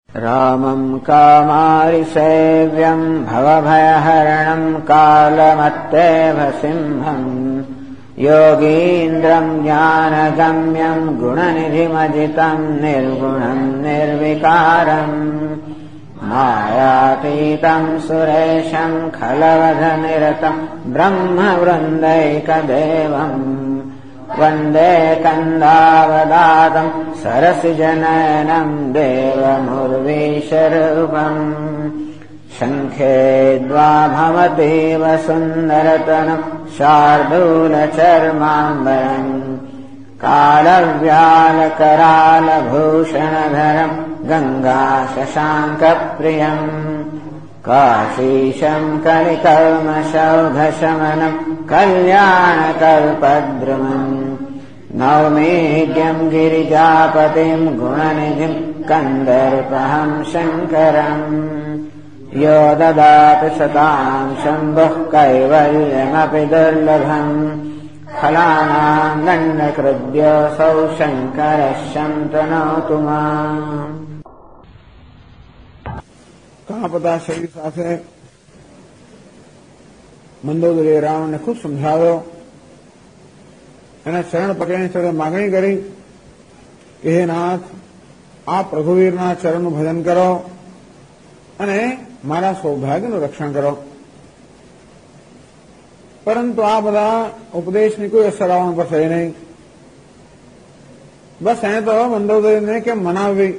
रामम् कामारिसेव्यम् भवभयहरणम् कालमत्तेव सिंहम् योगीन्द्रम् ज्ञानगम्यम् गुणनिधिमजितम् निर्गुणम् निर्विकारम् मायातीतम् सुरेशम् खलवधनिरतम् ब्रह्मवृन्दैकदेवम् वन्दे कन्दावदातम् सरसिजनयनम् देवमुर्वीशरूपम् शङ्खे द्वाभवतीव सुन्दरतनम् शार्दूलचर्माम्बरम् कालव्यालकरालभूषणधरम् गङ्गाशशाङ्कप्रियम् काशीशम् कलिकल्मषौघशमनम् कल्याणकल्पद्रुमम् नौमीड्यम् गिरिजापतिम् गुणनिधिम् कन्दर्पहम् शङ्करम् यो ददाति सताम् शम्भुः कैवल्यमपि दुर्लभम् फलानाम् दण्डकृद्योऽसौ शङ्करः शन्तनोतु माम्। કાપતા શરીર સાથે મંદોદરીએ રાવણને ખૂબ સમજાવ્યો. એના ચરણ પકડીને સાથે માગણી કરી કે હે નાથ, આપ રઘુવીરના ચરણનું ભજન કરો અને મારા સૌભાગ્યનું રક્ષણ કરો. પરંતુ આ બધા ઉપદેશની કોઈ અસર રાવણ પર થઈ નહીં. બસ એને તો મંદોદરીને કેમ મનાવવી.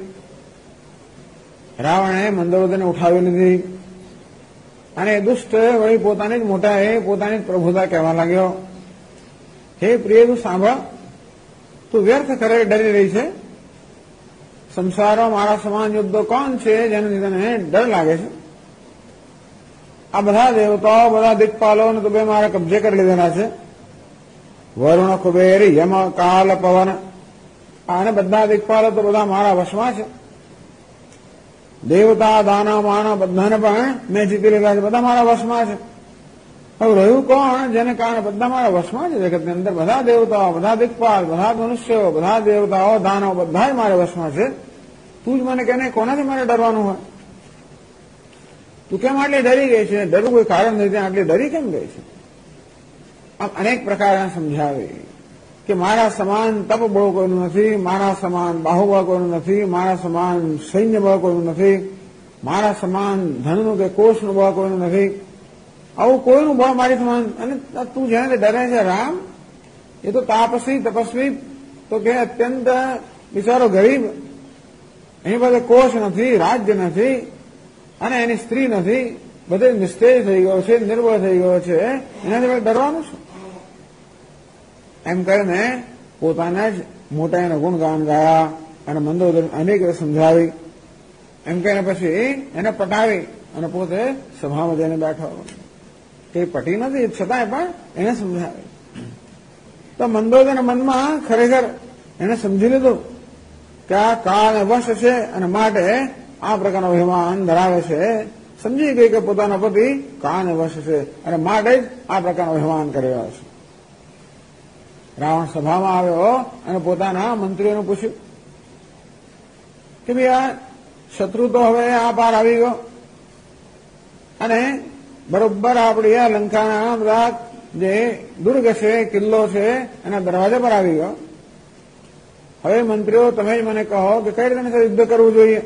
રાવણે મંદોદરીને ઉઠાવી લીધી અને દુષ્ટ વળી પોતાની જ મોટાએ પોતાની જ પ્રભુતા કહેવા લાગ્યો. હે પ્રિય, તું સાંભળ, તું વ્યર્થ કરે ડરી રહી છે. સંસારમાં મારા સમાન યોદ્ધો કોણ છે જેને તને ડર લાગે છે? આ બધા દેવતાઓ, બધા દિક્પાલોને તો બે મારા કબજે કરી લીધેલા છે. વરુણ, કુબેર, યમ, કાલ, પવન, અને બધા દિક્પાલો તો બધા મારા વશમાં છે. દેવતા, દાનવ, માનવ બધાને પણ મેં જીતી લીધા છે. બધા મારા વશમાં છે. હવે રહ્યું કોણ જેને કારણે બધા મારા વશમાં છે? જગતની અંદર બધા દેવતાઓ, બધા દિક્પાલ, બધા મનુષ્યો, બધા દેવતાઓ, દાનવ બધા જ મારા વશમાં છે. તું જ મને કહે કોનાથી મારે ડરવાનું હોય? તું કેમ આટલી ડરી ગઈ છે? ડરવું કોઈ કારણ નથી, આટલી ડરી કેમ ગઈ છે? આમ અનેક પ્રકારે સમજાવી કે મારા સમાન તપ બળ કોઈનું નથી, મારા સમાન બાહુબળ કોઈનું નથી, મારા સમાન સૈન્ય બળ કોઈનું નથી, મારા સમાન ધનનું કે કોષનું બળ કોઈનું નથી. આવું કોઈનું બળ મારી સમાન. અને તું જેને ડરે છે રામ, એ તો તાપસી તપસ્વી તો કે અત્યંત બિચારો ગરીબ, એની પાસે કોષ નથી, રાજ્ય નથી અને એની સ્ત્રી નથી, બધે નિસ્તેજ થઈ ગયો છે, નિર્બળ થઈ ગયો છે, એનાથી ડરવાનું છે. એમ કરીને પોતાના જ મોટાના ગુણગાન ગાયા અને મંદોદરી અનેક સમજાવી. એમ કહીને પછી એને પટાવી અને પોતે સભામાં જઈને બેઠો. તે પટી નથી છતાંય પણ એને સમજાવી. તો મંદોદરીના મનમાં ખરેખર એને સમજી લીધું કે આ કાળને વશ છે અને માટે આ પ્રકારનો અભિમાન ધરાવે છે. સમજી ગઈ કે પોતાનો પતિ કાળને વશ છે અને માટે જ આ પ્રકારનો અભિમાન કરી રહ્યો છે. રાવણ સભામાં આવ્યો અને પોતાના મંત્રીઓને પૂછ્યું કે ભાઈ આ શત્રુ તો હવે આ પાર આવી ગયો અને બરોબર આપણી આ લંકાના બધા જે દુર્ગ છે, કિલ્લો છે, એના દરવાજા પર આવી ગયો. હવે મંત્રીઓ તમે જ મને કહો કે કઈ રીતે યુદ્ધ કરવું જોઈએ?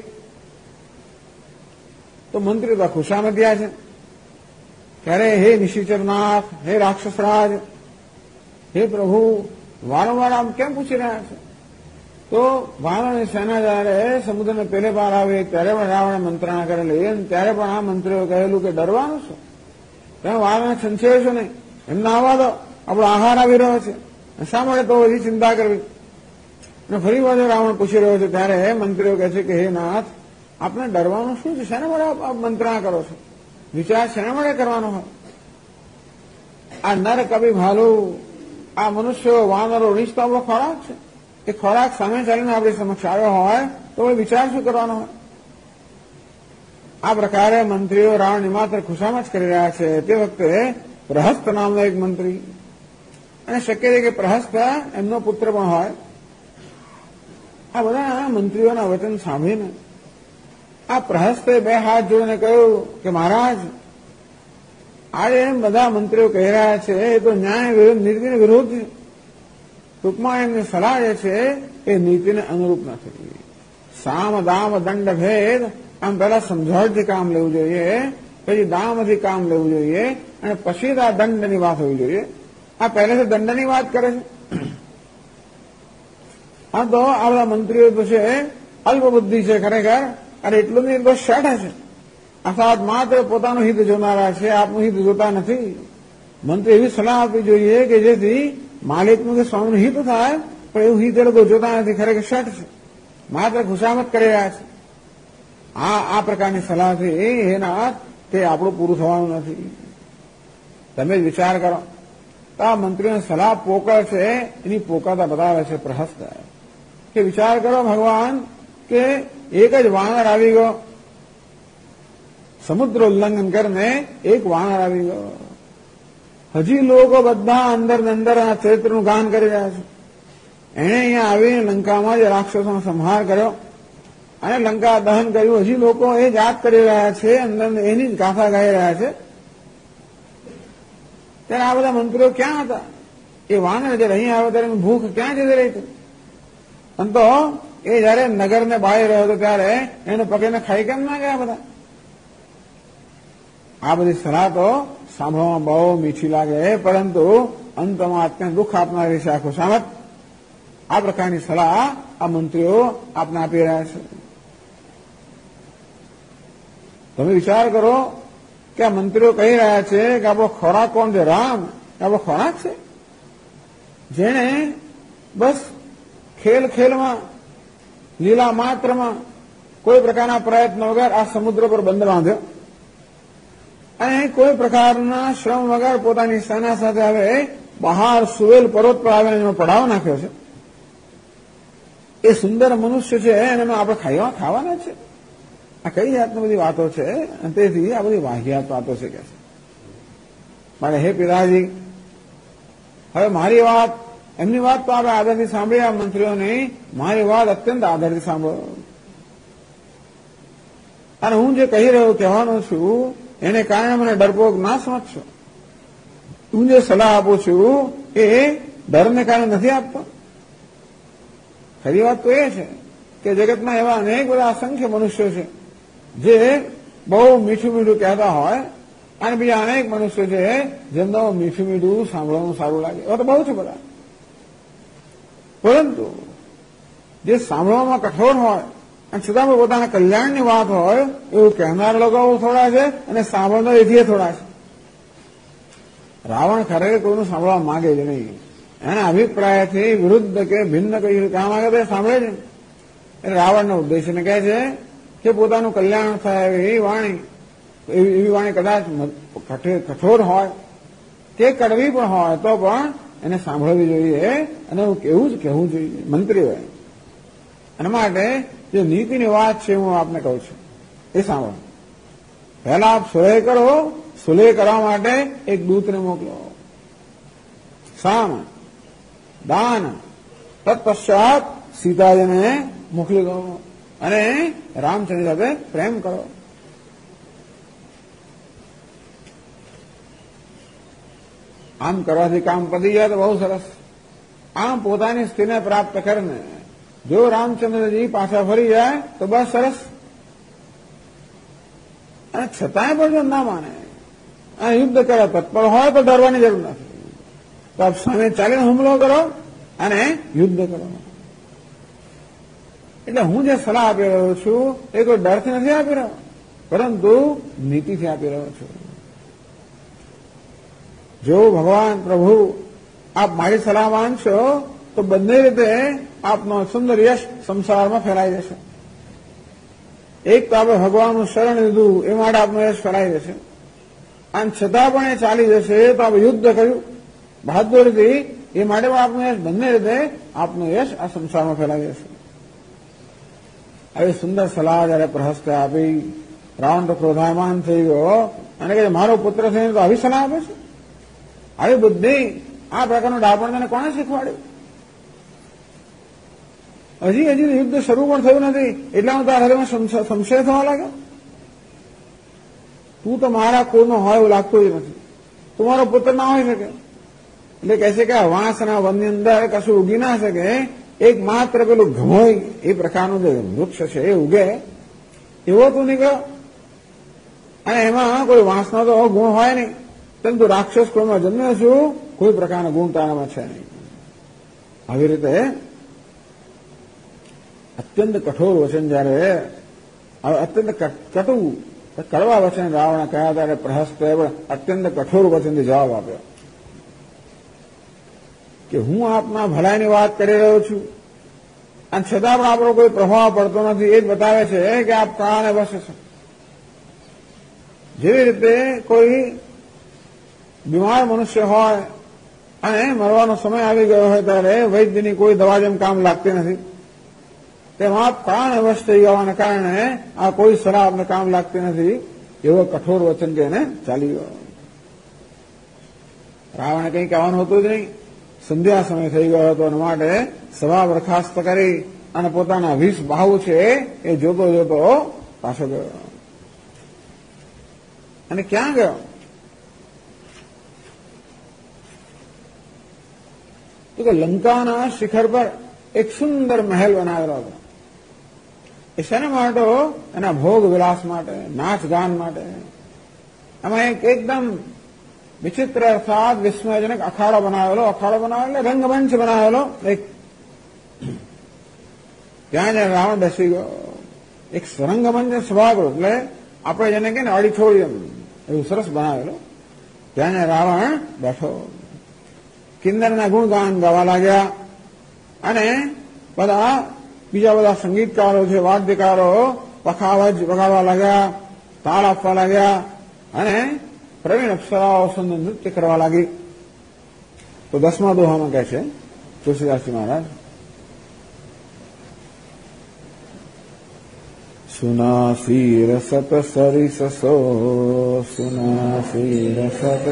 તો મંત્રીઓ તો ખુશામાં થયા છે. ત્યારે હે નિશિચરનાથ, હે રાક્ષસરાજ, હે પ્રભુ, વારંવાર આમ કેમ પૂછી રહ્યા છે? તો વાનરની સેના જયારે સમુદ્રને પેલે પાર આવે ત્યારે પણ રાવણે મંત્રણા કરેલી અને ત્યારે પણ આ મંત્રીઓ કહેલું કે ડરવાનું છે, તમે વારને છંછેડશો નહીં, એમને આવવા દો, આપણો આહાર આવી રહ્યો છે, શા માટે તો હજી ચિંતા કરવી? અને ફરી વાર રાવણ પૂછી રહ્યો છે ત્યારે મંત્રીઓ કહે છે કે હે નાથ, આપને ડરવાનું શું છે? શેના માટે આપ મંત્રણા કરો છો? વિચાર શેના માટે કરવાનો હોય? આ નર કવિ ભાલુ, આ મનુષ્યો, વાનરો, રીંછ તો આપણો ખોરાક છે. એ ખોરાક સામે ચાલીને આપણી સમક્ષ આવ્યો હોય તો એ વિચાર શું કરવાનો હોય? આ પ્રકારે મંત્રીઓ રાવણની માત્ર ખુશામત કરી રહ્યા છે. તે વખતે પ્રહસ્ત નામનો એક મંત્રી, અને શક્ય છે કે પ્રહસ્ત એમનો પુત્ર પણ હોય, આ બધા મંત્રીઓના વચન સાંભળીને આ પ્રહસ્તે બે હાથ જોડીને કહ્યું કે મહારાજ, આજે એમ બધા મંત્રીઓ કહી રહ્યા છે એ તો ન્યાય વિરુદ્ધ, નીતિને વિરુદ્ધ છે. ટૂંકમાં એમની સલાહ જે છે એ નીતિને અનુરૂપ નથી. સામ દામ દંડ ભેદ, આમ પહેલા સમજાવટથી કામ લેવું જોઈએ, પછી દામથી કામ લેવું જોઈએ, અને પછી જ આ દંડની વાત હોવી જોઈએ. આ પહેલેથી દંડની વાત કરે છે. હા, તો આ બધા મંત્રીઓ તો છે અલ્પ બુદ્ધિ છે ખરેખર, અને એટલું નહીં બસ શેઠ છે. અર્થાત માત્ર પોતાનું હિત જોનારા છે, આપનું હિત જોતા નથી. મંત્રી એવી સલાહ આપવી જોઈએ કે જેથી માલિકનું કે સ્વામીનું હિત થાય, પણ એવું હિત એ લોકો જોતા નથી, ખરેખર શેઠ છે, માત્ર ખુશામત કરી રહ્યા છે. આ પ્રકારની સલાહથી એના તે આપણું પૂરું થવાનું નથી. તમે જ વિચાર કરો. તો આ મંત્રીઓની સલાહ પોકળ છે, એની પોકળતા બતાવે છે પ્રહસ્ત, કે વિચાર કરો ભગવાન કે એક જ વાનર આવી ગયો, સમુદ્ર ઉલ્લંઘન કરીને એક વાનર આવી ગયો. હજી લોકો બધા અંદર ને અંદર આ ચરિત્રનું ગાન કરી રહ્યા છે. એણે અહીંયા આવીને લંકામાં જે રાક્ષસોનો સંહાર કર્યો અને લંકા દહન કર્યું, હજી લોકો એ જ યાદ કરી રહ્યા છે, અંદર એની જ ગાથા ગાઈ રહ્યા છે. ત્યારે આ બધા મંત્રીઓ ક્યાં હતા? એ વાનર જયારે અહીં આવ્યો ત્યારે ભૂખ ક્યાં જતી રહી હતી? અને તો એ જયારે નગરને બાળી રહ્યો હતો ત્યારે એને પકડીને ખાઈ કેમ ના ગયા બધા? આ બધી સલાહ તો સાંભળવામાં બહુ મીઠી લાગે, પરંતુ અંતમાં અત્યંત દુઃખ આપનારી છે આ ખુશામત. આ પ્રકારની સલાહ આ મંત્રીઓ આપને આપી રહ્યા છે. તમે વિચાર કરો કે આ મંત્રીઓ કહી રહ્યા છે કે આપણો ખોરાક કોણ છે? રામ આપણો ખોરાક છે, જેણે બસ ખેલમાં, લીલા માત્રમાં, કોઈ પ્રકારના પ્રયત્ન વગર આ સમુદ્ર પર બંધ બાંધ્યો, અને કોઈ પ્રકારના શ્રમ વગર પોતાની સેના સાથે હવે બહાર સુવેલ પર્વત પર આવીને એનો પડાવ નાખ્યો છે. એ સુંદર મનુષ્ય છે એને આપણે ખાવાના છે? આ કઈ જાતની બધી વાતો છે? અને તેથી આ બધી વાહિયાત વાતો છે કે છે. મારે હે પિતાજી, હવે મારી વાત, એમની વાત તો આપણે આદરથી સાંભળી, આ મંત્રીઓની મારી વાત અત્યંત આદરથી સાંભળો. અને હું જે કહી રહ્યો કહેવાનો છું એને કારણે મને ડરપોક ના સમજશો. હું જે સલાહ આપું છું એ ડરને કારણે નથી આપતો. ખરી વાત તો એ છે કે જગતમાં એવા અનેક બધા અસંખ્ય મનુષ્યો છે જે બહુ મીઠું મીઠું કહેતા હોય, અને બીજા અનેક મનુષ્યો છે જેમને મીઠું મીઠું સાંભળવાનું સારું લાગે. એવા તો બહુ છે બધા. પરંતુ જે સાંભળવામાં કઠોર હોય અને છતાં પણ પોતાના કલ્યાણની વાત હોય એવું કહેનાર લોકો થોડા છે, અને સાંભળનાર એથી થોડા છે. રાવણ ખરેખર કોઈનું સાંભળવા માંગે જ નહીં. એના અભિપ્રાયથી વિરુદ્ધ કે ભિન્ન કઈ કામ માંગે તો સાંભળે છે. એટલે રાવણનો ઉદ્દેશ્યને કહે છે કે પોતાનું કલ્યાણ થાય એવી વાણી, એવી વાણી કદાચ કઠોર હોય કે કડવી પણ હોય તો પણ એને સાંભળવી જોઈએ, અને એવું કેવું જ કહેવું જોઈએ મંત્રી હોય. એના માટે જે નીતિની વાત છે હું આપને કહું છું એ સાંભળો. પહેલા આપ સુલેહ કરો, સુલેહ કરવા માટે એક દૂતને મોકલો. સામ દાન તત્પશ્ચાત સીતાજીને મોકલી દો અને રામચંદ્ર સાથે પ્રેમ કરો. આમ કરવાથી કામ પતી જાય તો બહુ સરસ. આમ પોતાની સ્થિતિને પ્રાપ્ત કરીને જો રામચંદ્રજી પાછા ફરી જાય તો બસ સરસ. અને છતાંય પણ જો ના માને અને યુદ્ધ કરે તત્પર હોય તો ડરવાની જરૂર નથી. તો આપ સામે ચાલીને હુમલો કરો અને યુદ્ધ કરો. એટલે હું જે સલાહ આપી રહ્યો છું એ કોઈ ડરથી નથી આપી રહ્યો, પરંતુ નીતિથી આપી રહ્યો છું. જો ભગવાન પ્રભુ આપ મારી સલાહ માનશો તો બંને રીતે આપનો સુંદર યશ સંસારમાં ફેલાઈ જશે. એક તો આપણે ભગવાનનું શરણ લીધું એ માટે આપનો યશ ફેલાઈ જશે, અને છતાં પણ એ ચાલી જશે તો આપણે યુદ્ધ કર્યું બહાદુરીથી એ માટે પણ આપનો યશ, બંને રીતે આપનો યશ આ સંસારમાં ફેલાઈ જશે. આવી સુંદર સલાહ જયારે પ્રહસ્તે આપી, રાવણ તો ક્રોધાયમાન થઈ ગયો અને કે મારો પુત્ર થઈને તો આવી સલાહ આપે છે? આવી બુદ્ધિ, આ પ્રકારનું ડાપણ તને કોણે શીખવાડ્યું? હજી યુદ્ધ શરૂ પણ થયું નથી એટલામાં તારા હૃદયમાં સંશય થવા લાગ્યો. તું તો મારા કોઈનો હોય એવું લાગતું જ નથી. તું મારો પુત્ર ના હોઈ શકે. એટલે કહે છે કે આ વાંસના વનની અંદર કશું ઉગી ના શકે. એક માત્ર પેલું ઘમોય એ પ્રકારનું જે વૃક્ષ છે એ ઉગે એવો તું નીકળ્યો. અને એમાં કોઈ વાંસનો તો ગુણ હોય નહીં. પરંતુ રાક્ષસ કુળમાં જન્મ્યો છું, કોઈ પ્રકારનો ગુણ તારામાં છે નહીં. આવી રીતે અત્યંત કઠોર વચન જયારે અત્યંત કટુ કડવા વચન રાવણે કહ્યા ત્યારે પ્રહસ્તે અત્યંત કઠોર વચનથી જવાબ આપ્યો કે હું આપના ભલાઈની વાત કરી રહ્યો છું અને છતાં પણ આપણો કોઈ પ્રભાવ પડતો નથી. એ જ બતાવે છે કે આપ કાળાને વસે છો. જેવી રીતે કોઈ બીમાર મનુષ્ય હોય અને મરવાનો સમય આવી ગયો હોય ત્યારે વૈદ્યની કોઈ દવા જેમ કામ લાગતી નથી, તેમાં આપ કાળાને વશ થઈ ગવાના કારણે આ કોઈ સલાહ આપને કામ લાગતી નથી. એવો કઠોર વચન કે એને ચાલી ગયો. રાવણે કંઈ કહેવાનું હતું જ નહીં. સંધ્યા સમય થઈ ગયો હતો અને માટે સભા બરખાસ્ત કરી અને પોતાના 20 બાહુ છે એ જોતો જોતો પાછો ગયો. અને ક્યાં ગયો? તો કે લંકાના શિખર પર એક સુંદર મહેલ બનાવેલો હતો. એ શેના માટે? એના ભોગ વિલાસ માટે, નાચ ગાન માટે. એમાં એક એકદમ વિચિત્ર અર્થાત વિસ્મયજનક અખાડો બનાવેલો એટલે રંગમંચ બનાવેલો એક. ત્યાં જ્યાં રાવણ બેસી ગયો એક રંગમંચ સભાગૃહ, એટલે આપણે જેને કે ને ઓડિટોરિયમ એવું સરસ બનાવેલો. ત્યાં રાવણ બેઠો, કિન્નરના ગુણગાન ગાવા લાગ્યા અને બીજા બધા સંગીતકારો છે, વાદ્યકારો પખાવજ વગાડવા લાગ્યા, તાળ આપવા લાગ્યા અને પ્રવીણ અપ્સરાઓ સુંદર નૃત્ય કરવા લાગી. તો 10મા દોહામાં કહે છે તુલસીદાસજી મહારાજ, સુનાસી રસત સરિસસો સુનાસી રસત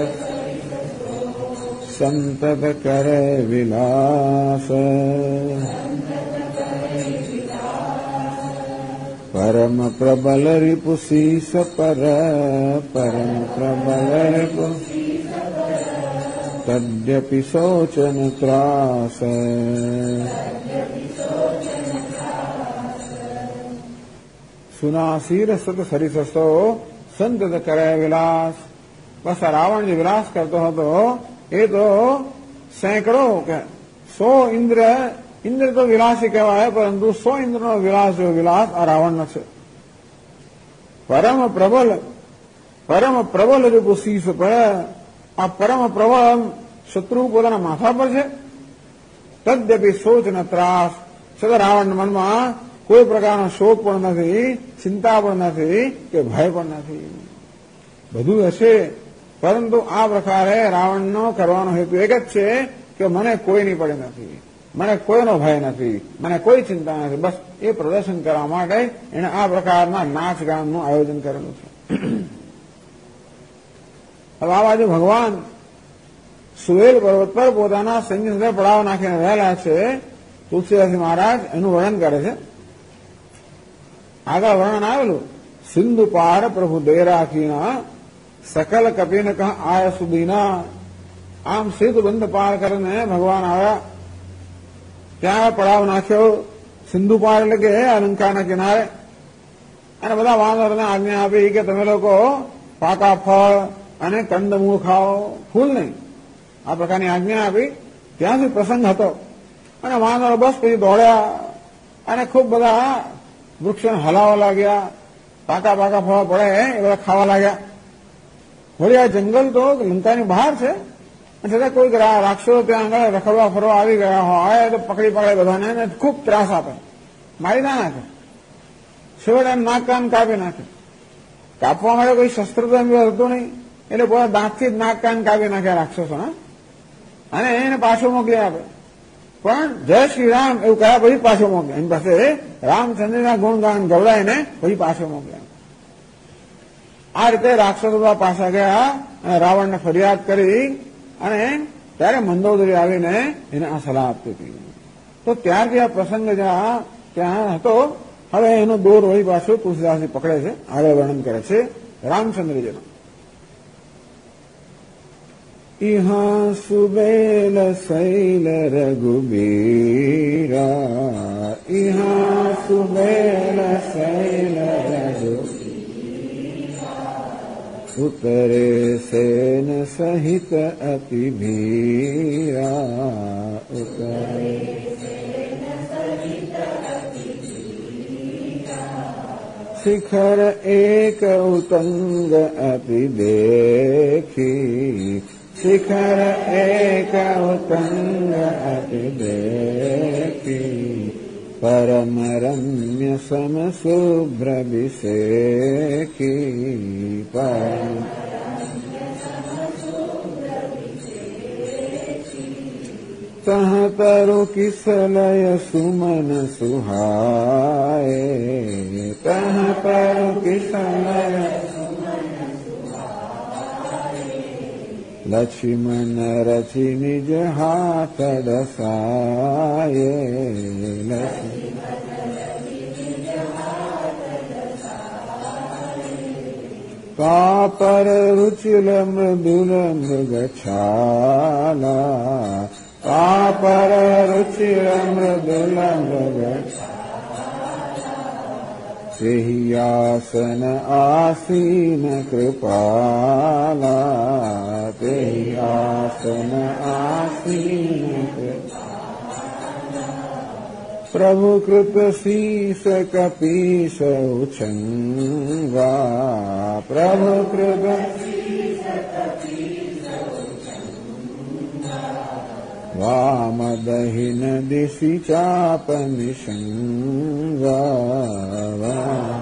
સંતત કરે વિલાસ પરમ પ્રબલ રિપુ શીસ પર પરમ પ્રબલ રિપુ તદ્યપિ શોચન ત્રાસ સુનાસીર સત સરિસસો સંતત કરે વિલાસ. બસ આ રાવણ જે વિલાસ કરતો હતો એ તો સેંકડો કે 100 ઇન્દ્ર તો વિલાસી કહેવાય, પરંતુ 100 ઇન્દ્રનો વિલાસ જો વિલાસ આ રાવણનો છે. પરમ પ્રબલ રૂપ શીશ પર, આ પરમ પ્રબળ શત્રુ પોતાના માથા પર છે. તદ્યપી શોચ ન ત્રાસ, છતાં રાવણના મનમાં કોઈ પ્રકારનો શોક પણ નથી, ચિંતા પણ નથી કે ભય પણ નથી. બધું હશે, પરંતુ આ પ્રકારે રાવણનો કરવાનો હેતુ એક જ છે કે મને કોઈની પડે નથી, મને કોઈનો ભય નથી, મને કોઈ ચિંતા નથી. બસ એ પ્રદર્શન કરવા માટે એણે આ પ્રકારના નાચ ગાનનું આયોજન કરેલું છે. હવે આ બાજુ ભગવાન સુવેલ પર્વત પર પોતાના સૈન્ય સાથે પડાવ નાખીને રહેલા છે. તુલસીદાસજી મહારાજ એનું વર્ણન કરે છે. આગળ વર્ણન આવેલું, સિંધુ પાર પ્રભુ દય રાખીના સકલ કપીન કહ આય સુધીના. આમ સેતુ બંધ પાર કરીને ભગવાન આવ્યા, ત્યાં પડાવ નાખ્યો. સિંધુ પાર એટલે કે લંકાના કિનારે. અને બધા વાનરોને આજ્ઞા આપી કે તમે લોકો પાકા ફળ અને કંદમૂળ ખાઓ, ફૂલ નહીં. આ પ્રકારની આજ્ઞા આપી. ત્યાંથી પ્રસંગ હતો અને વાનરો બસ પછી દોડ્યા અને ખૂબ બધા વૃક્ષોને હલાવવા લાગ્યા. પાકા ફળ પડે એ બધા ખાવા લાગ્યા. વળી આ જંગલ તો લંકાની બહાર છે, છતાં કોઈ રાક્ષસો ત્યાં આગળ રખડવા ફરવા આવી ગયા હોય તો પકડી બધાને ખૂબ ત્રાસ આપે, મારી ના નાખે. છેવટે એમ નાક કાન કાપી નાખે. કાપવા માટે કોઈ શસ્ત્ર તો એમ હતું નહીં, એટલે પોતા દાંતથી જ નાક કાન કાપી નાખ્યા રાક્ષસોના અને એને પાછો મોકલી આપે. પણ જય શ્રી રામ એવું કહ્યા પછી પાછો મોકલે. એની પાસે રામચંદ્રના ગુણગાન ગવડાવીને પછી પાછો મોકલે. આ રીતે રાક્ષસો બધા પાછા ગયા અને રાવણને ફરિયાદ કરી અને ત્યારે મંદોદરી આવીને એને આ સલાહ આપતી હતી તો ત્યારથી આ પ્રસંગ જ્યાં ત્યાં હતો, હવે એનો દોર વળી પાછો તુલસીદાસજી પકડે છે, આગળ વર્ણન કરે છે રામચંદ્રજીનો. ઇહા સુબેલ શૈલ રઘુબીરા, ઇહા સુબેલ શૈલ રઘુબીરા, ઉતરે સેન સહિત અતિ ભીરા, ઉતરે શિખર એક ઉતંગ અતિ દેખી, શિખર એક ઉતંગ અતિ દેખી, પરમ રમ્ય સમ શુભ્ર વિશેખી, પરમ તહ તરુ કિસલય સુમન સુહાય, તહ તરુ કિસલય લક્ષ્મણ રચી નિજ હાથ દસાય, કાપર રુચિલ મૃદુલ મૃગછાલા, કાપર રુચિર મૃદુલ મૃગછાલા, સિંહાસન આસીન કૃપાલા, સિંહાસન આસીન પ્રભુ કૃત શીશ કપીશ ઉછંગા, પ્રભુ કૃત વામદહિન દિશી ચાપ નિષંગા,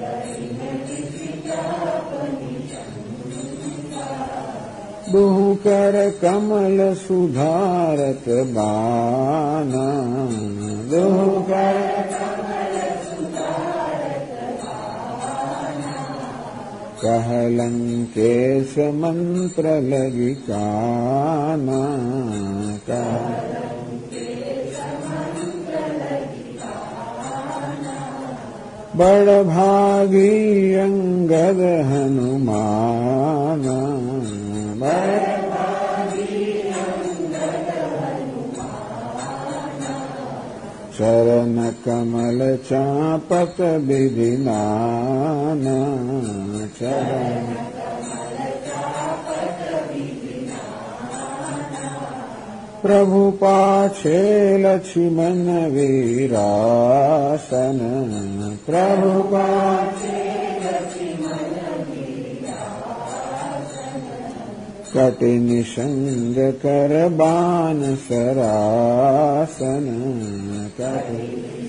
દુહકર કમલ સુધારત બાના, દુહકર કહલંકેશ મંત્ર લગી કાના, બળ ભાગી અંગદ હનુમાના, ચરણ કમલ ચાપત બિધિનાના, ચરણ પ્રભુ પાછે લક્ષ્મણ વીરાસન, પ્રભુ પાછે કટિ નિષંગ કર બાન સરાસન, કટિ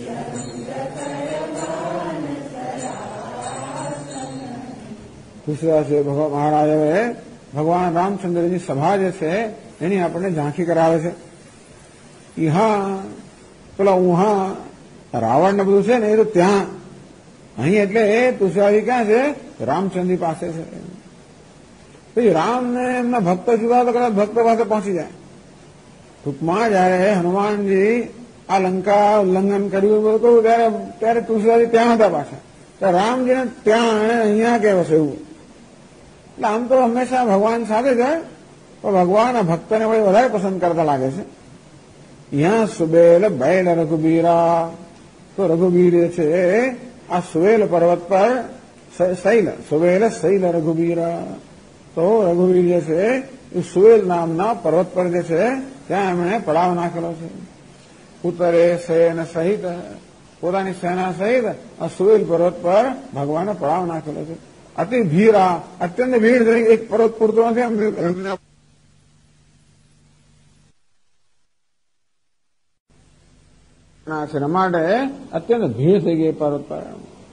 તુલસીદાસ મહારાજે ભગવાન રામચંદ્રની સભા જે છે એની આપણને ઝાંખી કરાવે છે. ઇહા પેલા ઉહા રાવણ ને બધું છે ને એ તો ત્યાં, અહીં એટલે એ તુલસીદાસજી ક્યાં છે? રામચંદ્ર પાસે છે. પછી રામ ને એમના ભક્ત જુદા તો કદાચ ભક્ત પાસે પહોંચી જાય. ટૂંકમાં જયારે હનુમાનજી આ લંકા ઉલ્લંઘન કર્યું બધું ત્યારે તુલસીદાસજી ત્યાં હતા પાછા. રામજીને ત્યાં એને અહીંયા કેવો છે એવું. એટલે આમ તો હંમેશા ભગવાન સાથે જાય, પણ ભગવાન આ ભક્તને વળી વધારે પસંદ કરતા લાગે છે. યાં સુબેલ બૈલ રઘુબીરા, તો રઘુબીર છે આ સુવેલ પર્વત પર શૈલ, સુવેલ શૈલ રઘુબીરા, તો રઘુવીર જે છે એ સુવેલ નામના પર્વત પર જે છે ત્યાં એમણે પડાવ નાખેલો છે. ઉત્તરે સેન સહિત, પોતાની સેના સહિત આ સુવેલ પર્વત પર ભગવાને પડાવ નાખેલો છે. અતિ ભીરા, અત્યંત ભીડ થઈ, એક પર્વત પૂરતો નથી માટે અત્યંત ભીડ થઈ ગઈ પર્વત પર.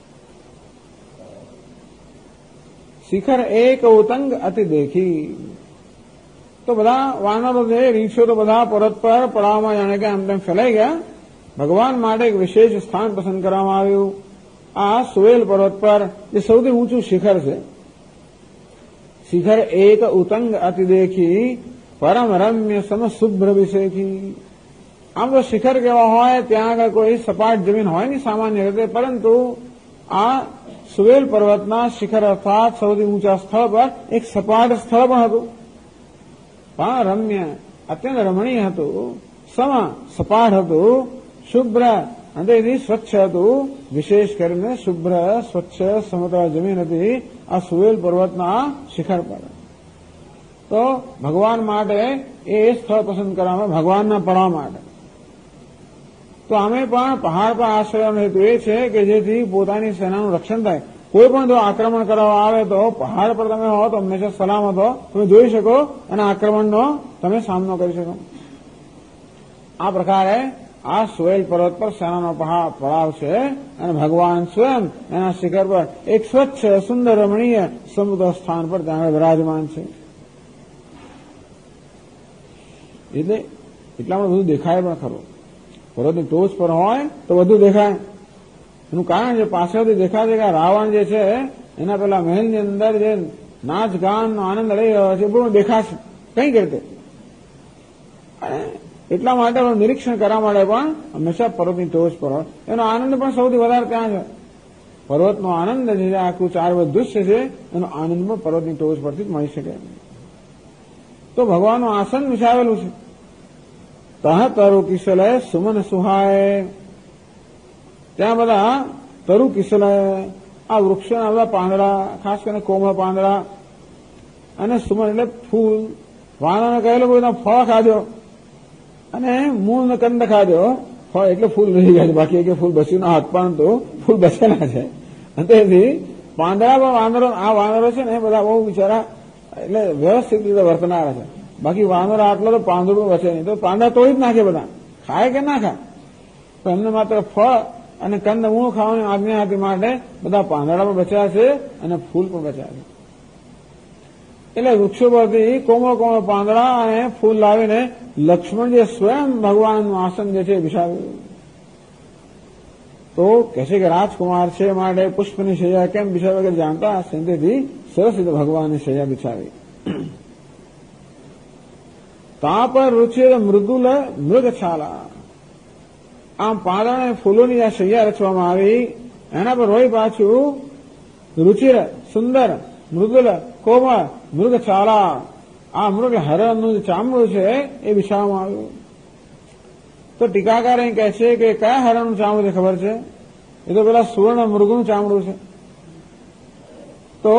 શિખર એક ઉતંગ અતિ દેખી, તો બધા વાનરો છે, રીંછો તો બધા પર્વત પર પડાવમાં જાણે કે આમ તેમ ફેલાઈ ગયા. ભગવાન માટે એક વિશેષ સ્થાન પસંદ કરવામાં આવ્યું. આ સુવેલ પર્વત પર જે સૌથી ઊંચું શિખર છે. શિખર એક ઉતંગ અતિ દેખી, પરમ રમ્ય સમ શુભ્ર વિશેખી. આમ તો શિખર કેવા હોય ત્યાં આગળ કોઈ સપાટ જમીન હોય નહીં સામાન્ય રીતે, પરંતુ આ સુવેલ પર્વતના શિખર અર્થાત સૌથી ઊંચા સ્થળ પર એક સપાટ સ્થળ પણ હતું, પણ રમ્ય અત્યંત રમણીય હતું, સપાટ હતું, શુભ્ર હૃદયથી સ્વચ્છ હતું. વિશેષ કરીને શુભ્ર સ્વચ્છ સમતળ જમીન હતી આ સુવેલ પર્વતના શિખર પર. તો ભગવાન માટે એ સ્થળ પસંદ કરવામાં, ભગવાનના પડવા માટે. તો અમે પણ પહાડ પર આશ્રયનો હેતુ એ છે કે જેથી પોતાની સેનાનું રક્ષણ થાય. કોઈ પણ જો આક્રમણ કરવા આવે તો પહાડ પર તમે હો તો હંમેશા સલામત હો, તમે જોઈ શકો અને આક્રમણનો તમે સામનો કરી શકો. આ પ્રકારે આ સુવેલ પર્વત પર સેનાનો પડાવ છે અને ભગવાન સ્વયં એના શિખર પર એક સ્વચ્છ સુંદર રમણીય સમુદ્ર સ્થાન પર ત્યાં વિરાજમાન છે. એટલે એટલામાં બધું દેખાય પણ ખરું. પર્વતની ટોચ પર હોય તો બધું દેખાય. એનું કારણ છે પાછળથી દેખાય છે કે રાવણ જે છે એના પેલા મહેલની અંદર જે નાચ ગાનનો આનંદ લઈ રહ્યો છે બધું દેખાશે કંઈક રીતે. એટલા માટે નિરીક્ષણ કરવા માટે પણ હંમેશા પર્વતની ટોચ પર હોય. એનો આનંદ પણ સૌથી વધારે ત્યાં છે. પર્વતનો આનંદ છે આખું ચારવત દૃશ્ય છે એનો આનંદ પણ પર્વતની ટોચ પરથી જ મળી શકે. તો ભગવાનનું આસન વિછાવેલું છે. તહ તરુ કિશલય સુમન સુહાય, ત્યાં બધા તરુ કિશલય આ વૃક્ષોના બધા પાંદડા, ખાસ કરીને કોમળ પાંદડા અને સુમન એટલે ફૂલ. વાનરને કહેલું બધા ફળ ખાજો અને મૂળ ને કંદ ખાજો. ફળ એટલે ફૂલ રહી ગયા છે, બાકી એક ફૂલ બચ્યું ના હાથ પણ તો ફૂલ બચેલા છે. તેથી પાંદડા પણ વાનરો, આ વાનરો છે ને એ બધા બહુ બિચારા એટલે વ્યવસ્થિત રીતે વર્તનારા છે. બાકી વાનરો આટલો તો પાંદડું પણ બચે નહીં, તો પાંદડા તોડી જ નાખે બધા, ખાય કે ના ખાય. તો એમને માત્ર ફળ અને કંદ મૂળ ખાવાની આજ્ઞા હતી માટે બધા પાંદડા પણ બચ્યા છે અને ફૂલ પણ બચ્યા છે. એટલે વૃક્ષો પરથી કોમળ કોમળ પાંદડા અને ફૂલ લાવીને લક્ષ્મણજી સ્વયં ભગવાનનું આસન જે છે બિછાવ્યું. તો કહે છે કે રાજકુમાર છે માટે પુષ્પની શૈયા કેમ બિછાવી વગર જાણતા હશે, તેથી સરસ રીતે ભગવાનની શૈયા બિછાવી. તા પર રુચિર મૃદુલ મૃગછાલા, આમ પાંદડા અને ફૂલોની આ શૈયા રચવામાં આવી. એના પર હોય પાછું રુચિર સુંદર મૃદુલ કોમળ મૃગછાલા, આ મૃગ હરણનું ચામડું છે એ બિછાવવામાં આવ્યું. તો ટીકાકાર અહીં કહે છે કે કયા હરણનું ચામડું છે ખબર છે? એ તો પેલા સુવર્ણ મૃગનું ચામડું છે. તો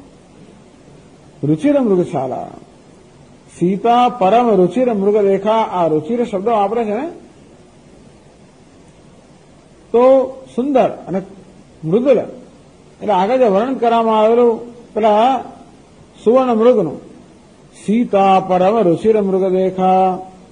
રુચિર મૃગછાલા, સીતા પરમ રુચિર મૃગ રેખા, આ રુચિર શબ્દ વાપરે છે ને. તો સુંદર અને મૃદુલ એટલે આગળ જે વર્ણન કરવામાં આવેલું પેલા સુવર્ણ મૃગનું, સીતા પરમ રુચિર મૃગ દેખા.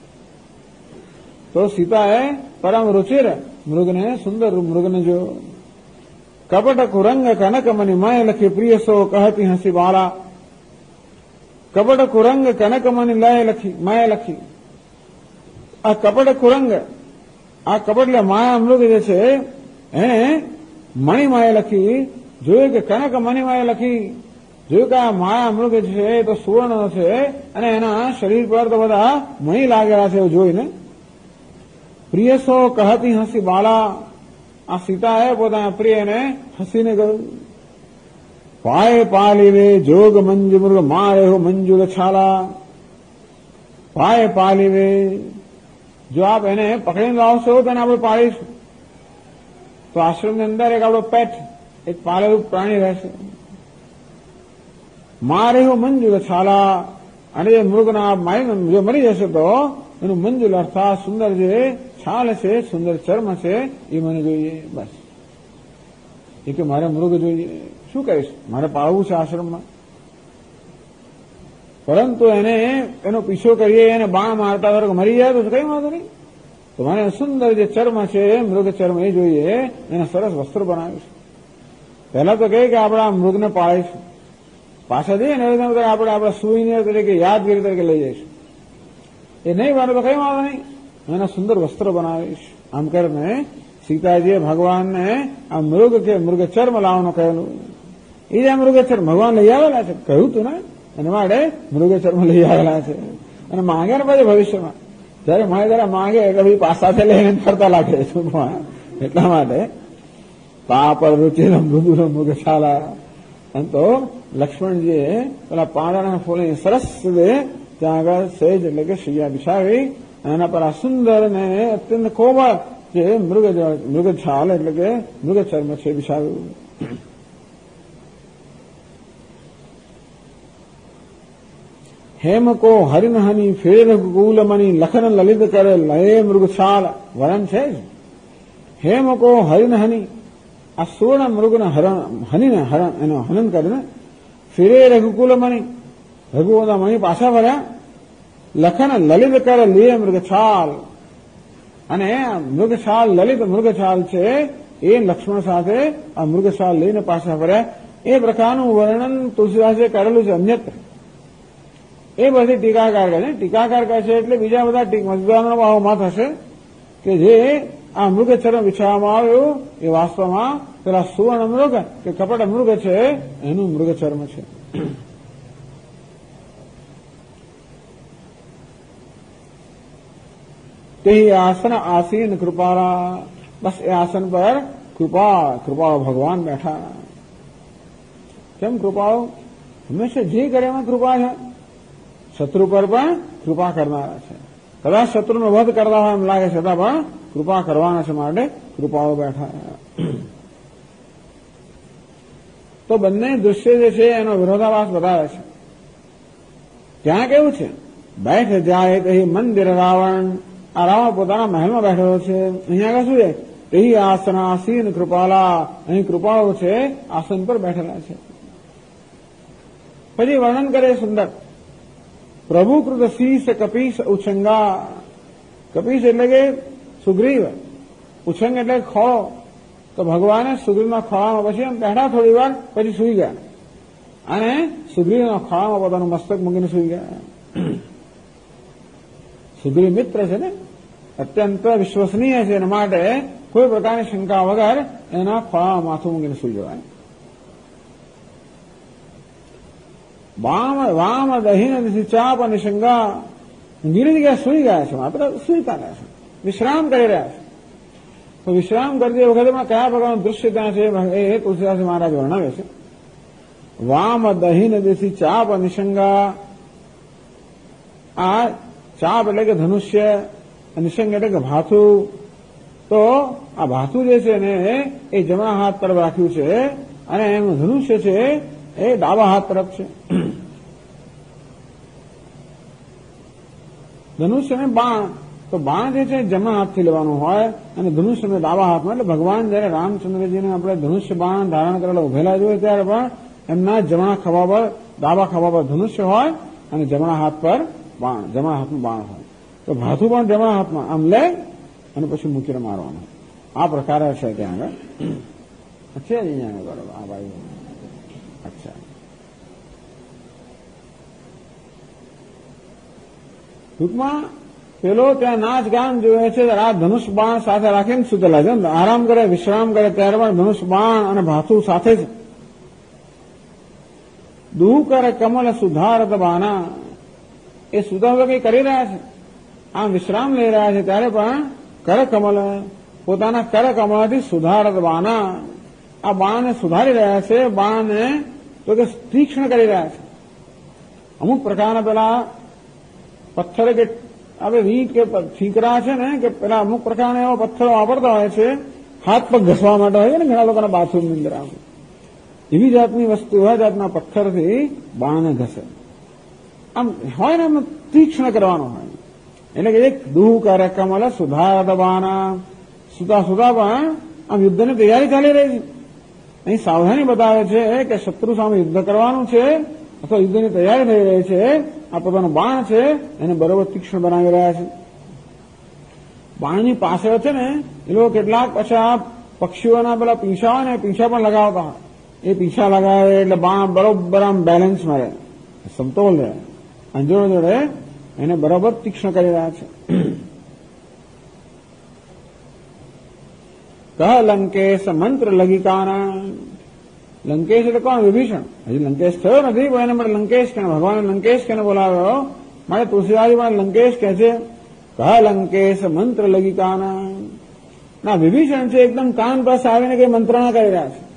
તો સીતાએ પરમ રુચિર મૃગને, સુંદર મૃગને જો. કપટ કુરંગ કનક મની મય લખી પ્રિય સો કહતી હસી બાલા. કપટ કુરંગ કનક મની લય લખી મય લખી. આ કપટ કુરંગ, આ કપટ એટલે માયા મૃગ જે છે એને મણિમાય લખી. જોયું કે કનક મણિમાય લખી, જોયું કે આ માયા મૃગ છે તો સુવર્ણ છે અને એના શરીર પર તો બધા મણી લાગેલા છે એવું જોઈને. પ્રિયસો કહતી હસી બાલા, આ સીતાએ પોતાના પ્રિયને હસીને કહ્યું. પાય પાલી વે જોગ મંજુ મૃગ મારે હો મંજુર છાલા. પાય પાલી વે, જો આપ એને પકડીને લાવશો તો એને આપણે પાળીશું. તો આશ્રમની અંદર એક આપણો પેટ, એક પાળેલું પ્રાણી રહેશે. મારે હું મંજુલ છાલા, અને જે મૃગના જો મરી જશે તો એનું મંજુલ અર્થાત સુંદર જે છાલ છે, સુંદર ચર્મ છે એ મને જોઈએ. બસ એ કે મારે મૃગ જોઈએ. શું કહીશ, મારે પાળવું છે આશ્રમમાં. પરંતુ એને એનો પીછો કરીએ, એને બાણ મારતા વર્ગ મરી જાય તો કઈ વાંધો નહીં. તો મને સુંદર જે ચર્મ છે મૃગ ચર્મ એ જોઈએ, એને સરસ વસ્ત્ર બનાવીશું. પહેલા તો કહે કે આપણે આ મૃગને પાળીશું, પાછા જઈએ ને આપણે આપણા સુવિનિયર તરીકે યાદગીરી તરીકે લઈ જઈશું. એ નહીં બને તો કઈ વાંધો નહીં, એના સુંદર વસ્ત્ર બનાવીશ. આમ કરીને સીતાજીએ ભગવાનને આ મૃગ કે મૃગ ચર્મ લાવવાનું કહેલું. એ જ આ મૃગ ચર્મ ભગવાન લઈ આવેલા છે, કહ્યું તું ને, એના માટે મૃગ ચર્મ લઈ આવેલા છે અને માંગ્યા ને પછી ભવિષ્યમાં. જયારે મને જરા માંગે એટલે ભાઈ પાસાથી લઈને ફરતા લાગે ટૂંકમાં. એટલા માટે પાપર રુચિર મૃદુર મૃગશાલા. એમ તો લક્ષ્મણજીએ પેલા પાંદડાના ફૂલની સરસ ત્યાં આગળ સેજ એટલે કે શૈયા બિછાવી એના પર આ સુંદર ને અત્યંત કોમળ જે મૃગછાલ એટલે કે મૃગચર્મ છે બિછાવ્યું. હેમ કો હરિન હની ફેર ગુલ મની લખન લલિત કરે લય મૃગછાલ વરણ છે. હેમ કો હરિન હની આ સુવર્ણ મૃગના હનીને હરણ એનો હનન કરીને ફેરે રઘુકુલ મની રઘુઓના મણી પાછા ભર્યા. લખન લલિત કરે લે મૃગછાલ અને મૃગછાલ લલિત મૃગછાલ છે એ લક્ષ્મણ સાથે આ મૃગછાલ લઈને પાછા ભર્યા. એ પ્રકારનું વર્ણન તુલસીદાસે કરેલું છે અન્યત્ર. એ બધી ટીકાકાર કહે છે. ટીકાકાર કહે છે એટલે બીજા બધા વિદ્વાનો આવો મત હશે કે જે આ મૃગચર્મ બિછાવવામાં આવ્યું એ વાસ્તવમાં પેલા સુવર્ણ મૃગ કે કપટ મૃગ છે એનું મૃગચર્મ છે. તે આસન આસીન કૃપાળા. બસ એ આસન પર કૃપાળો ભગવાન બેઠા. કેમ કૃપાળો? હંમેશા જે કરે એમાં કૃપા છે. શત્રુ પર પણ કૃપા કરનારા છે. કદાચ શત્રુનો વધ કરતા હોય એમ લાગે છતાં પણ કૃપા કરવાના છે માટે કૃપાળો બેઠા. તો બંને દૃશ્ય જે છે એનો વિરોધાભાસ બતાવે છે. ત્યાં કેવું છે? બેઠ જાય તે મંદિર રાવણ. આ રાવણ પોતાના મહેલમાં બેઠેલો છે. અહીંયા આગળ શું છે? તે આસન આસીન કૃપાલા. અહીં કૃપાળો છે આસન પર બેઠેલા છે. પછી વર્ણન કરે સુંદર. પ્રભુ કૃત શીશ કપીશ ઉછંગા. કપીશ એટલે કે સુગ્રીવ, ઉછંગ એટલે ખોળો. તો ભગવાને સુગ્રીવના ખોળામાં પછી એમ બેઠા થોડી વાર પછી સૂઈ ગયા અને સુગ્રીવના ખોળામાં પોતાનું મસ્તક મૂકીને સૂઈ ગયા. સુગ્રીવ મિત્ર છે ને, અત્યંત વિશ્વસનીય છે. એના માટે કોઈ પ્રકારની શંકા વગર એના ખોળામાં માથું મૂકીને સૂઈ જવાય. વામ દહીન ચાપ અને શંગા. ઊંઘીની જગ્યાએ સૂઈ ગયા છે, માત્ર સૂઈતા રહ્યા છે, વિશ્રામ કરી રહ્યા છે. તો વિશ્રામ કરતી વખતે કયા પ્રકારનું દૃશ્ય ત્યાં છે એ તુલસીદાસ મહારાજ વર્ણવે છે. વામ દહીન દેશી ચાપ નિશંગા. આ ચાપ એટલે કે ધનુષ્ય, નિશંગ એટલે કે ભાથું. તો આ ભાથું જે છે ને એ જમણા હાથ તરફ રાખ્યું છે અને એનું ધનુષ્ય છે એ ડાબા હાથ તરફ છે. ધનુષ્ય ને બાણ. તો બાણ જે છે જમણા હાથથી લેવાનું હોય અને ધનુષ્ય ડાબા હાથમાં. એટલે ભગવાન જયારે રામચંદ્રજીને આપણે ધનુષ્ય બાણ ધારણ કરેલા ઉભેલા જોઈએ ત્યારે પણ એમના જમણા ખભા પર ડાબા ખભા પર ધનુષ્ય હોય અને જમણા હાથ પર બાણ, જમણા હાથમાં બાણ હોય. તો ભાથું પણ જમણા હાથમાં આમ લે અને પછી મૂકીને મારવાનું. આ પ્રકારે છે ત્યાં આગળ. છે અહીંયા બરોબર. આ ભાઈ અચ્છા. ટૂંકમાં પેલો ત્યાં નાચ ગાન જોયે છે. આ ધનુષ બાણ સાથે રાખીને સુતેલા છે. આરામ કરે, વિશ્રામ કરે ત્યારે પણ ધનુષ બાણ અને ભાથું સાથે જ. દુઃ કરે કમલ સુધારત બાના. એ સુધાર કઈ કરી રહ્યા છે, આમ વિશ્રામ લઈ રહ્યા છે ત્યારે પણ કર કમલ, પોતાના કર કમળથી સુધારત બાના. આ બાણને સુધારી રહ્યા છે. બાણને તો કે તીક્ષ્ણ કરી રહ્યા છે. અમુક પ્રકારના પેલા પથ્થર કે આપણે વીંટ કે ઠીકરા છે ને કે પેલા અમુક પ્રકારના એવા પથ્થરો વાપરતા હોય છે હાથ પગ ઘસવા માટે હોય છે ને ઘણા લોકોના બાથરૂમની અંદર. એવી જાતની વસ્તુ, એવા જાતના પથ્થરથી બાણને ઘસે. આમ હોય ને એમ તીક્ષ્ણ કરવાનું હોય. એટલે કે એક દુઃ કરે કમલ સુધારત બાના. સુતા સુતા પણ આમ યુદ્ધની તૈયારી ચાલી રહી છે. અહીં સાવધાની બતાવે છે કે શત્રુ સામે યુદ્ધ કરવાનું છે અથવા યુદ્ધની તૈયારી થઈ રહી છે. આ પોતાનું બાણ છે એને બરોબર તીક્ષ્ણ બનાવી રહ્યા છે. બાણની પાસે છે ને એ લોકો કેટલાક પાછા પક્ષીઓના પેલા પીંછા હોય ને પીંછા પણ લગાવતા હોય. એ પીંછા લગાવે એટલે બાણ બરોબર આમ બેલેન્સમાં રહે, સમતોલ રહે. અને જોડે જોડે એને બરોબર તીક્ષ્ણ કરી રહ્યા છે. કહ લંકેશ મંત્ર લગિકાના. લંકેશ એટલે કોણ? વિભીષણ. હજી લંકેશ થયો નથી પણ એને માટે લંકેશ કે ભગવાન લંકેશ કેને બોલાવ્યો માટે તુલસીદાસજી પણ લંકેશ કહે છે. કહ લંકેશ મંત્ર લગી કાના. ના વિભીષણ છે એકદમ કાન પાસે આવીને કઈ મંત્રણા કરી રહ્યા છે.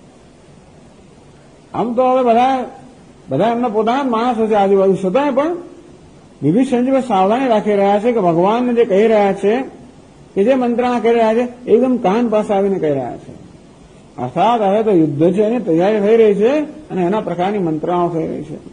આમ તો હવે બધા એમના પોતાના માણસો છે આજુબાજુ, છતાંય પણ વિભીષણજી સાવધાની રાખી રહ્યા છે કે ભગવાનને જે કહી રહ્યા છે, કે જે મંત્રણા કરી રહ્યા છે એકદમ કાન પાસે આવીને કહી રહ્યા છે. અર્થાત હવે તો યુદ્ધ છે એની તૈયારી થઈ રહી છે અને એના પ્રકારની મંત્રણાઓ થઈ રહી છે.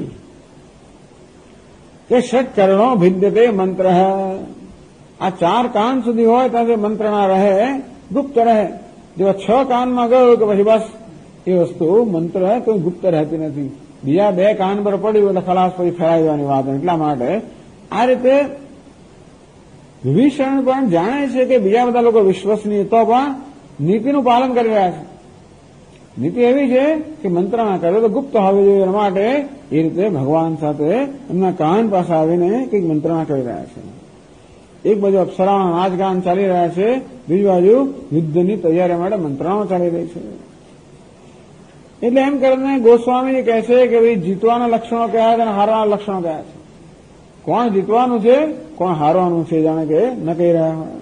કે ષટ ચરણો ભિદ્યતે મંત્ર. આ 4 કાન સુધી હોય ત્યાં મંત્રણા રહે, ગુપ્ત રહે. જો 6 કાનમાં ગયો કે પછી બસ એ વસ્તુ મંત્ર કોઈ ગુપ્ત રહેતી નથી. બીજા 2 કાન પર પડ્યું એટલે ખલાસ પછી ફેરાઈ જવાની વાત. એટલા માટે આ રીતે વિભીષણ પણ જાણે છે કે બીજા બધા લોકો વિશ્વસનીય તો પણ નીતિનું પાલન કરી રહ્યા છે. નીતિ એવી છે કે મંત્રણા કરે તો ગુપ્ત હોવી જોઈએ. એના માટે એ રીતે ભગવાન સાથે એમના કાન પાસે આવીને કંઈક મંત્રણા કરી રહ્યા છે. એક બાજુ અપ્સરાના નાચગાન ચાલી રહ્યા છે, બીજી બાજુ યુદ્ધની તૈયારી માટે મંત્રણાઓ ચાલી રહી છે. એટલે એમ કરીને ગોસ્વામીજી કહે છે કે ભાઈ જીતવાના લક્ષણો કયા છે અને હારવાના લક્ષણો કયા છે. કોણ જીતવાનું છે, કોણ હારવાનું છે, જાણે કે ન કહી રહ્યા હોય.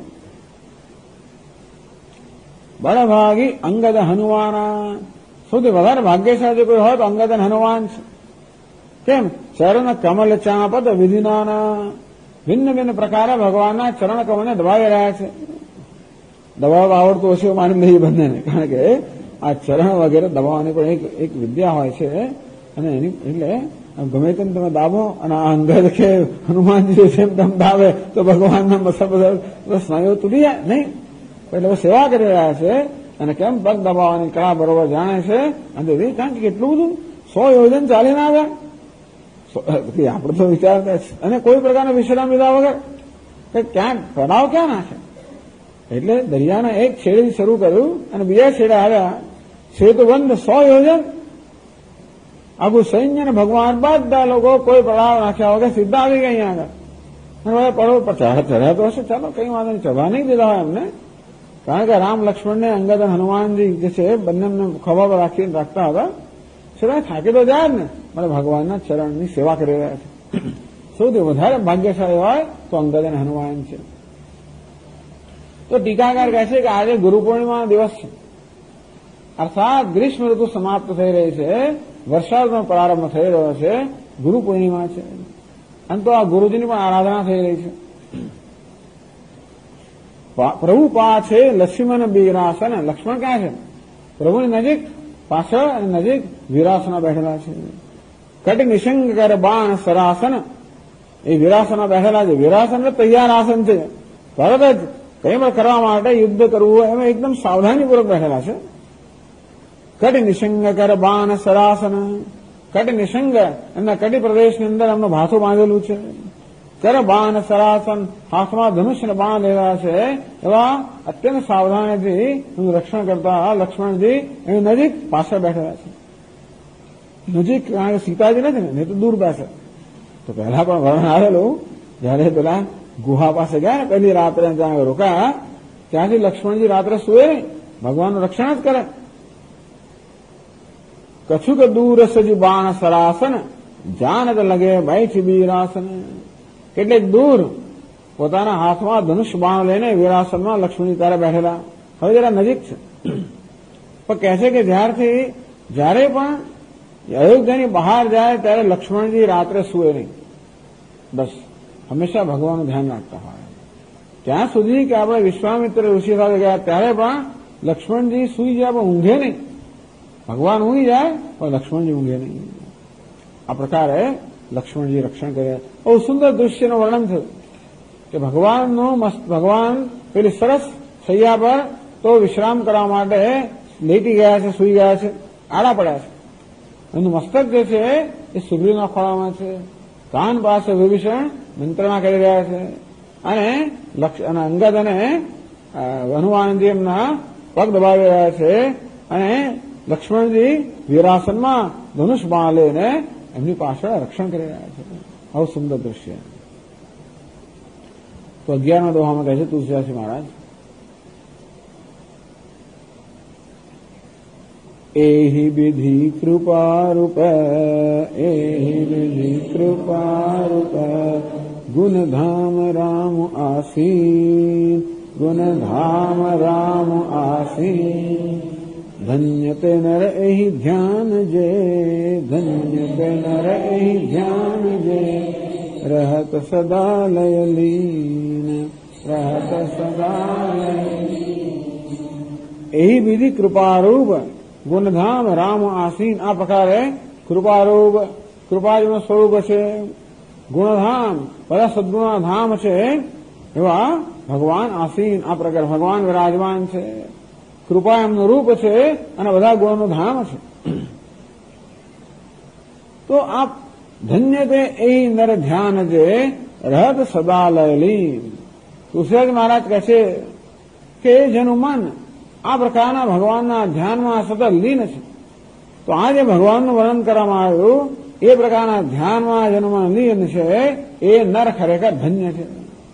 બળભાગી અંગદ હનુમાના. સૌથી વધારે ભાગ્યશાળી કોઈ હોય તો અંગદ હનુમાન છે. કેમ? ચરણ કમલ ચાપદ વિધિનાના. ભિન્ન ભિન્ન પ્રકારે ભગવાનના ચરણ કમલને દબાવી રહ્યા છે. દબાવવા આવડતું હશે માની નહીં બંનેને, કારણ કે આ ચરણ વગેરે દબાવવાની પણ એક વિદ્યા હોય છે. અને એની એટલે ગમે તેમ તમે દાબો અને આ અંગદ કે હનુમાનજી જેમ તમે દાબે તો ભગવાનના સ્નાયુઓ તૂટી જાય નહીં. એટલે સેવા કરી રહ્યા છે અને કેમ પગ દબાવવાની કળા બરોબર જાણે છે. અને કારણ કે કેટલું બધું 100 યોજન ચાલીને આવ્યા. આપણે તો વિચારતા અને કોઈ પ્રકારના વિશ્રામ લીધા વગર કે ક્યાં તળાવ ક્યાં નાખે. એટલે દરિયાના એક છેડેથી શરૂ કર્યું અને બીજા છેડે આવ્યા. સેતુ બંધ 100 યોજન. આખું સૈન્ય અને ભગવાન બધા લોકો કોઈ પડાવ નાખ્યા વગર સીધા આવી ગયા અહીંયા આગળ. અને પડો ચઢ્યા તો હશે, ચાલો કઈ વાંધો નહીં, ચઢવા નહીં દીધા હોય એમને. કારણ કે રામ લક્ષ્મણને અંગદ અને હનુમાનજી જે છે બંને ખભા પર રાખીને રાખતા હતા. છતાં થાકી તો જાય ને, મને ભગવાનના ચરણની સેવા કરી રહ્યા છે. સૌથી વધારે ભાગ્યશાળી હોય તો અંગદ અને હનુમાન છે. તો ટીકાકાર કહે છે કે આજે ગુરુ પૂર્ણિમાનો દિવસ છે. અર્થાત ગ્રીષ્મ ઋતુ સમાપ્ત થઈ રહી છે, વરસાદનો પ્રારંભ થઈ રહ્યો છે, ગુરુ પૂર્ણિમા છે. અને તો આ ગુરુજીની પણ આરાધના થઈ રહી છે. પ્રભુ પાસે લક્ષ્મણ બિરાસન. લક્ષ્મણ ક્યાં છે? પ્રભુની નજીક પાછળ અને નજીક વિરાસના બેઠેલા છે. કટ નિશંગ કર બાણ સરાસન. એ વિરાસના બેઠેલા છે. વિરાસન એટલે તૈયાર આસન છે. તરત જ કંઈ પણ કરવા માટે યુદ્ધ કરવું હોય એમાં એકદમ સાવધાનીપૂર્વક બેઠેલા છે. કટ નિશંગ કર બાણ સરાસન. કટ નિશંગ એમના કટી પ્રદેશની અંદર એમનું ભાથું બાંધેલું છે. કર બાણ સરાસન. હાથમાં ધનુષ્ય બાણ લેવા છે. એવા અત્યંત સાવધાનીથી એનું રક્ષણ કરતા લક્ષ્મણજી એની નજીક પાછળ બેઠેલા છે. નજીક કારણ કે સીતાજી નથી ને, નહીં તો દૂર બેસે. તો પહેલા પણ વર્ણન આવેલું, જયારે પેલા ગુહા પાસે ગયા ને પહેલી રાત્રે ત્યાં રોકાયા, ત્યાંથી લક્ષ્મણજી રાત્રે સુએ નહીં, ભગવાનનું રક્ષણ જ કરે. કછુક દૂર સજી બાણ સરાસન. જાનત લગે બેઠી બિરાસન. કેટલેક દૂર પોતાના હાથમાં ધનુષ બાણ લઈને વિરાસનમાં લક્ષ્મણજી ત્યારે બેઠેલા. હવે જરા નજીક છે. પણ કહે છે કે જ્યારે પણ અયોધ્યાની બહાર જાય ત્યારે લક્ષ્મણજી રાત્રે સુએ નહીં. બસ હંમેશા ભગવાનનું ધ્યાન રાખતા હોય. ત્યાં સુધી કે આપણે વિશ્વામિત્ર ઋષિ સાથે ગયા ત્યારે પણ લક્ષ્મણજી સુઈ જાય પણ ઊંઘે નહીં. ભગવાન ઊંઘી જાય પણ લક્ષ્મણજી ઊંઘે નહીં. આ પ્રકારે લક્ષ્મણજી રક્ષણ કરે. બહુ સુંદર દૃશ્યનું વર્ણન થયું કે ભગવાન પેલી સરસ શૈયા પર તો વિશ્રામ કરવા માટે લેટી ગયા છે, સુઈ ગયા છે, આડા પડ્યા છે. એનું મસ્તક જે છે એ સુગ્રીવના ખોળામાં છે. કાન પાસે વિભીષણ મંત્રણા કરી રહ્યા છે અને અંગદ અને હનુમાનજી એમના પગ દબાવી રહ્યા છે અને લક્ષ્મણજી વીરાસનમાં ધનુષ બાણ લઈને એમની પાછળ રક્ષણ કરી રહ્યા છે. બહુ સુંદર દ્રશ્ય. તો 11મા દોહામાં કહે છે તુલસીદાસજી મહારાજ, એહી વિધિ કૃપારૂપ, એહી વિધિ કૃપારૂપ, गुणधाम राम आसीन, गुणधाम राम आसीन। धन्य ते नर एहि ध्यान जे, धन्य ते नर एहि ध्यान जे। रहत सदा लय लीन, रहत सदा लय लीन। एहि विधि कृपारूप गुणधाम राम आसीन। आ प्रकारे कृपारूप, कृपा જેનું સ્વરૂપ છે, ગુણધામ બધા સદગુણના ધામ છે એવા ભગવાન આસીન, આ પ્રકાર ભગવાન વિરાજમાન છે. કૃપા એમનું રૂપ છે અને બધા ગુણોનું ધામ છે. તો આ ધન્ય તે એ નર ધ્યાન જે રહત સદા લયલીન. તુલસીદાસ મહારાજ કહે છે કે જેનું મન આ પ્રકારના ભગવાનના ધ્યાનમાં સતત લીન છે. તો આ જે ભગવાનનું વર્ણન કરવામાં આવ્યું એ પ્રકારના ધ્યાનમાં જેનું મન લીન છે એ નર ખરેખર ધન્ય છે.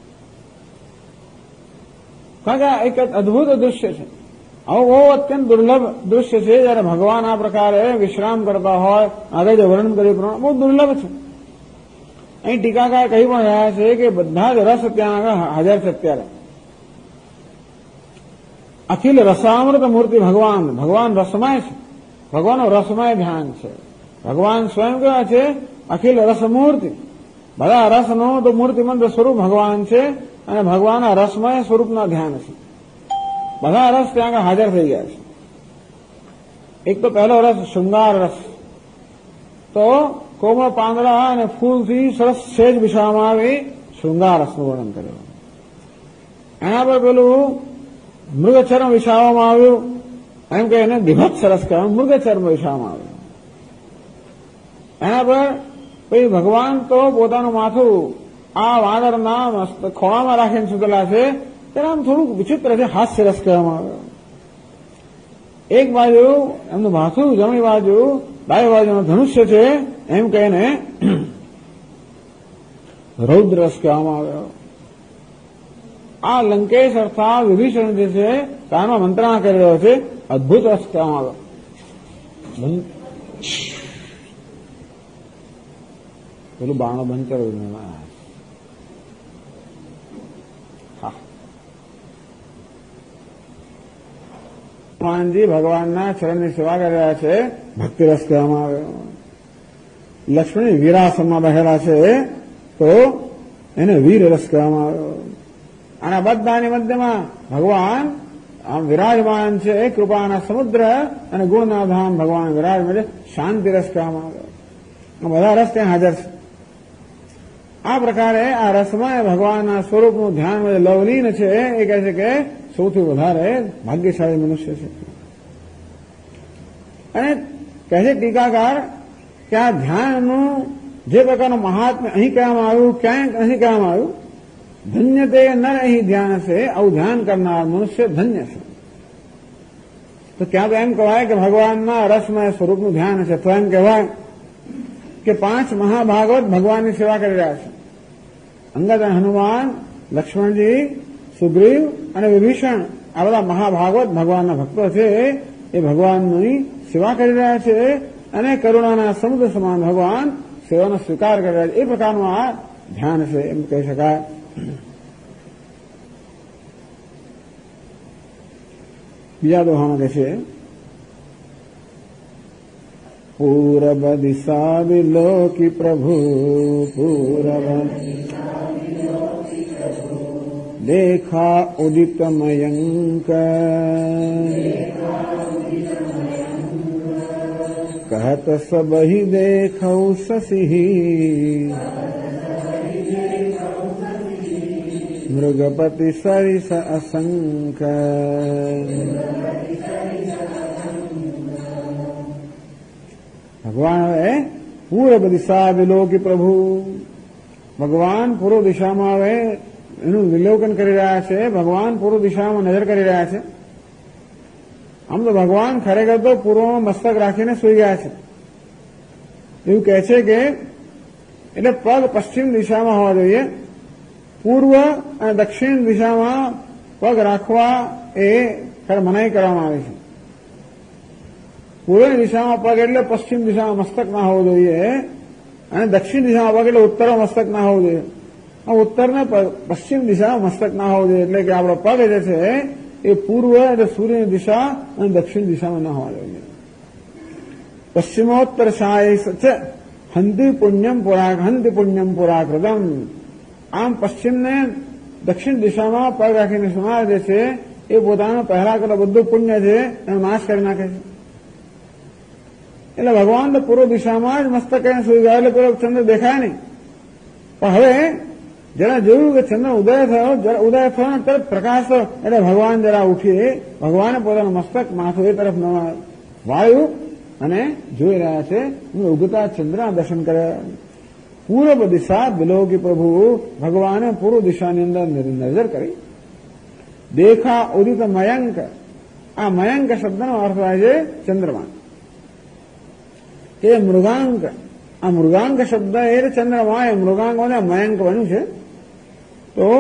કારણ કે એક અદભુત દૃશ્ય છે. આવું બહુ અત્યંત દુર્લભ દૃશ્ય છે જયારે ભગવાન આ પ્રકારે વિશ્રામ કરતા હોય. આગળ જે વર્ણન કર્યું પ્રમાણે બહુ દુર્લભ છે. અહીં ટીકાકાર કહી પણ રહ્યા છે કે બધા જ રસ ત્યાં આગળ હાજર છે. અત્યારે અખિલ રસામૃત મૂર્તિ ભગવાન, ભગવાન રસમય છે. ભગવાનનું રસમય ધ્યાન છે. ભગવાન સ્વયં કેવા છે? અખિલ રસમૂર્તિ. બધા રસનું તો મૂર્તિમંત સ્વરૂપ ભગવાન છે અને ભગવાનના રસમય સ્વરૂપના ધ્યાન છે. બધા રસ ત્યાં આગળ હાજર થઈ ગયા છે. એક તો પહેલો રસ શૃંગાર રસ. તો કોમળ પાંદડા અને ફૂલથી સરસ સેજ વિછાવવામાં આવી શૃંગાર રસનું વર્ણન કર્યું. એના પર પેલું મૃગચર્મ વિછાવવામાં આવ્યું. એમ કે એને વિભત્સ રસ કહેવાય, મૃગચર્મ વિછાવવામાં આવ્યું. એના પર પછી ભગવાન તો પોતાનું માથું આ વાનરના ખોળામાં રાખીને સુતેલા છે. ત્યારે આમ થોડુંક વિચિત્ર છે, હાસ્ય રસ કહેવામાં આવ્યો. એક બાજુ એમનું માથું, જમણી બાજુ ડાબી બાજુનું ધનુષ્ય છે એમ કહીને રૌદ્ર રસ કહેવામાં આવ્યો. આ લંકેશ અર્થાત વિભીષણ જે છે કાનમાં મંત્રણા કરી રહ્યો છે, અદભુત રસ કહેવામાં આવ્યો. પેલું બાણો બંધ કર્યું. હનુમાનજી ભગવાનના ચરણની સેવા કરી રહ્યા છે, ભક્તિ રસ કહેવામાં આવ્યો. લક્ષ્મણ વીરાસનમાં બેઠેલા છે તો એને વીર રસ કહેવામાં આવ્યો. અને બધાની મધ્યમાં ભગવાન આમ વિરાજમાન છે. કૃપાના સમુદ્ર અને ગુણના ધામ ભગવાન વિરાજમાન છે, શાંતિ રસ કહેવામાં આવ્યો. બધા રસ ત્યાં હાજર છે. આ પ્રકારે આ રસમય ભગવાનના સ્વરૂપનું ધ્યાન લવલીન છે. એ કહે છે કે સૌથી વધારે ભાગ્યશાળી મનુષ્ય છે. અને કહે છે ટીકાકાર કે આ ધ્યાનનું જે પ્રકારનું મહાત્મ્ય અહીં કહેવામાં આવ્યું, ક્યાંક અહીં કહેવામાં આવ્યું, ધન્ય તે નર અહીં ધ્યાન છે. આવું ધ્યાન કરનાર મનુષ્ય ધન્ય છે. તો ક્યાં તો એમ કહેવાય કે ભગવાનના રસમય સ્વરૂપનું ધ્યાન છે. તો એમ કહેવાય કે 5 મહાભાગવત ભગવાનની સેવા કરી રહ્યા છે. અંગદ અને હનુમાન, લક્ષ્મણજી, સુગ્રીવ અને વિભીષણ, આ બધા મહાભાગવત ભગવાનના ભક્તો છે. એ ભગવાનની સેવા કરી રહ્યા છે અને કરુણાના સમુદ્ર સમાન ભગવાન સેવાનો સ્વીકાર કરી રહ્યા છે. એ પ્રકારનું આ ધ્યાન છે એમ કહી શકાય. બીજા દોહામાં કહે છે પૂરબ દિશા વિલોકી પ્રભુ, પૂરબ देखा उदित मयंक, कहत सब ही देखौ शशि, मृगपति सरिस असंक. ભગવાન હવે પૂર્વ દિશા વિલોકી પ્રભુ, ભગવાન પૂર્વ દિશામાં હવે એનું વિલોકન કરી રહ્યા છે. ભગવાન પૂર્વ દિશામાં નજર કરી રહ્યા છે. આમ તો ભગવાન ખરેખર તો પૂર્વમાં મસ્તક રાખીને સૂઈ ગયા છે. એવું કહે છે કે એટલે પગ પશ્ચિમ દિશામાં હોવા જોઈએ. પૂર્વ અને દક્ષિણ દિશામાં પગ રાખવા એ મનાઈ કરવામાં આવે છે. પૂર્વની દિશામાં પગ એટલે પશ્ચિમ દિશામાં મસ્તક ના હોવું જોઈએ અને દક્ષિણ દિશામાં પગ એટલે ઉત્તરમાં મસ્તક ના હોવું જોઈએ. ઉત્તર ને પશ્ચિમ દિશામાં મસ્તક ના હોવું જોઈએ, એટલે કે આપણો પગ જે છે એ પૂર્વ એટલે સૂર્યની દિશા અને દક્ષિણ દિશામાં ન હોવા જોઈએ. પશ્ચિમોત્તર શાય હંતિ પુણ્યમ પુરાકૃતમ. આમ પશ્ચિમને દક્ષિણ દિશામાં પગ રાખીને સુનાર જે છે એ પોતાનો પહેલા કરેલો બધું પુણ્ય છે એનો નાશ કરી નાખે છે. એટલે ભગવાન તો પૂર્વ દિશામાં જ મસ્તક સુઈ ગયા, એટલે પેલો ચંદ્ર દેખાય નહીં. પણ હવે જરા જોયું કે ચંદ્ર ઉદય થયો ને તરત પ્રકાશ થયો, એટલે ભગવાન જરા ઉઠી, ભગવાને પોતાનું મસ્તક માથું એ તરફ વાળ્યું અને જોઈ રહ્યા છે ઉગતા ચંદ્રના દર્શન કર્યા. પૂર્વ દિશા બિલોકી પ્રભુ ભગવાને પૂર્વ દિશાની અંદર નજર કરી. દેખા ઉદિત મયંક. આ મયંક શબ્દનો અર્થ થાય છે ચંદ્રમા. એ મૃગાંક. આ મૃગાંક શબ્દ એ ચંદ્રમા એ મૃગાંકોને મયંક બન્યું છે. તો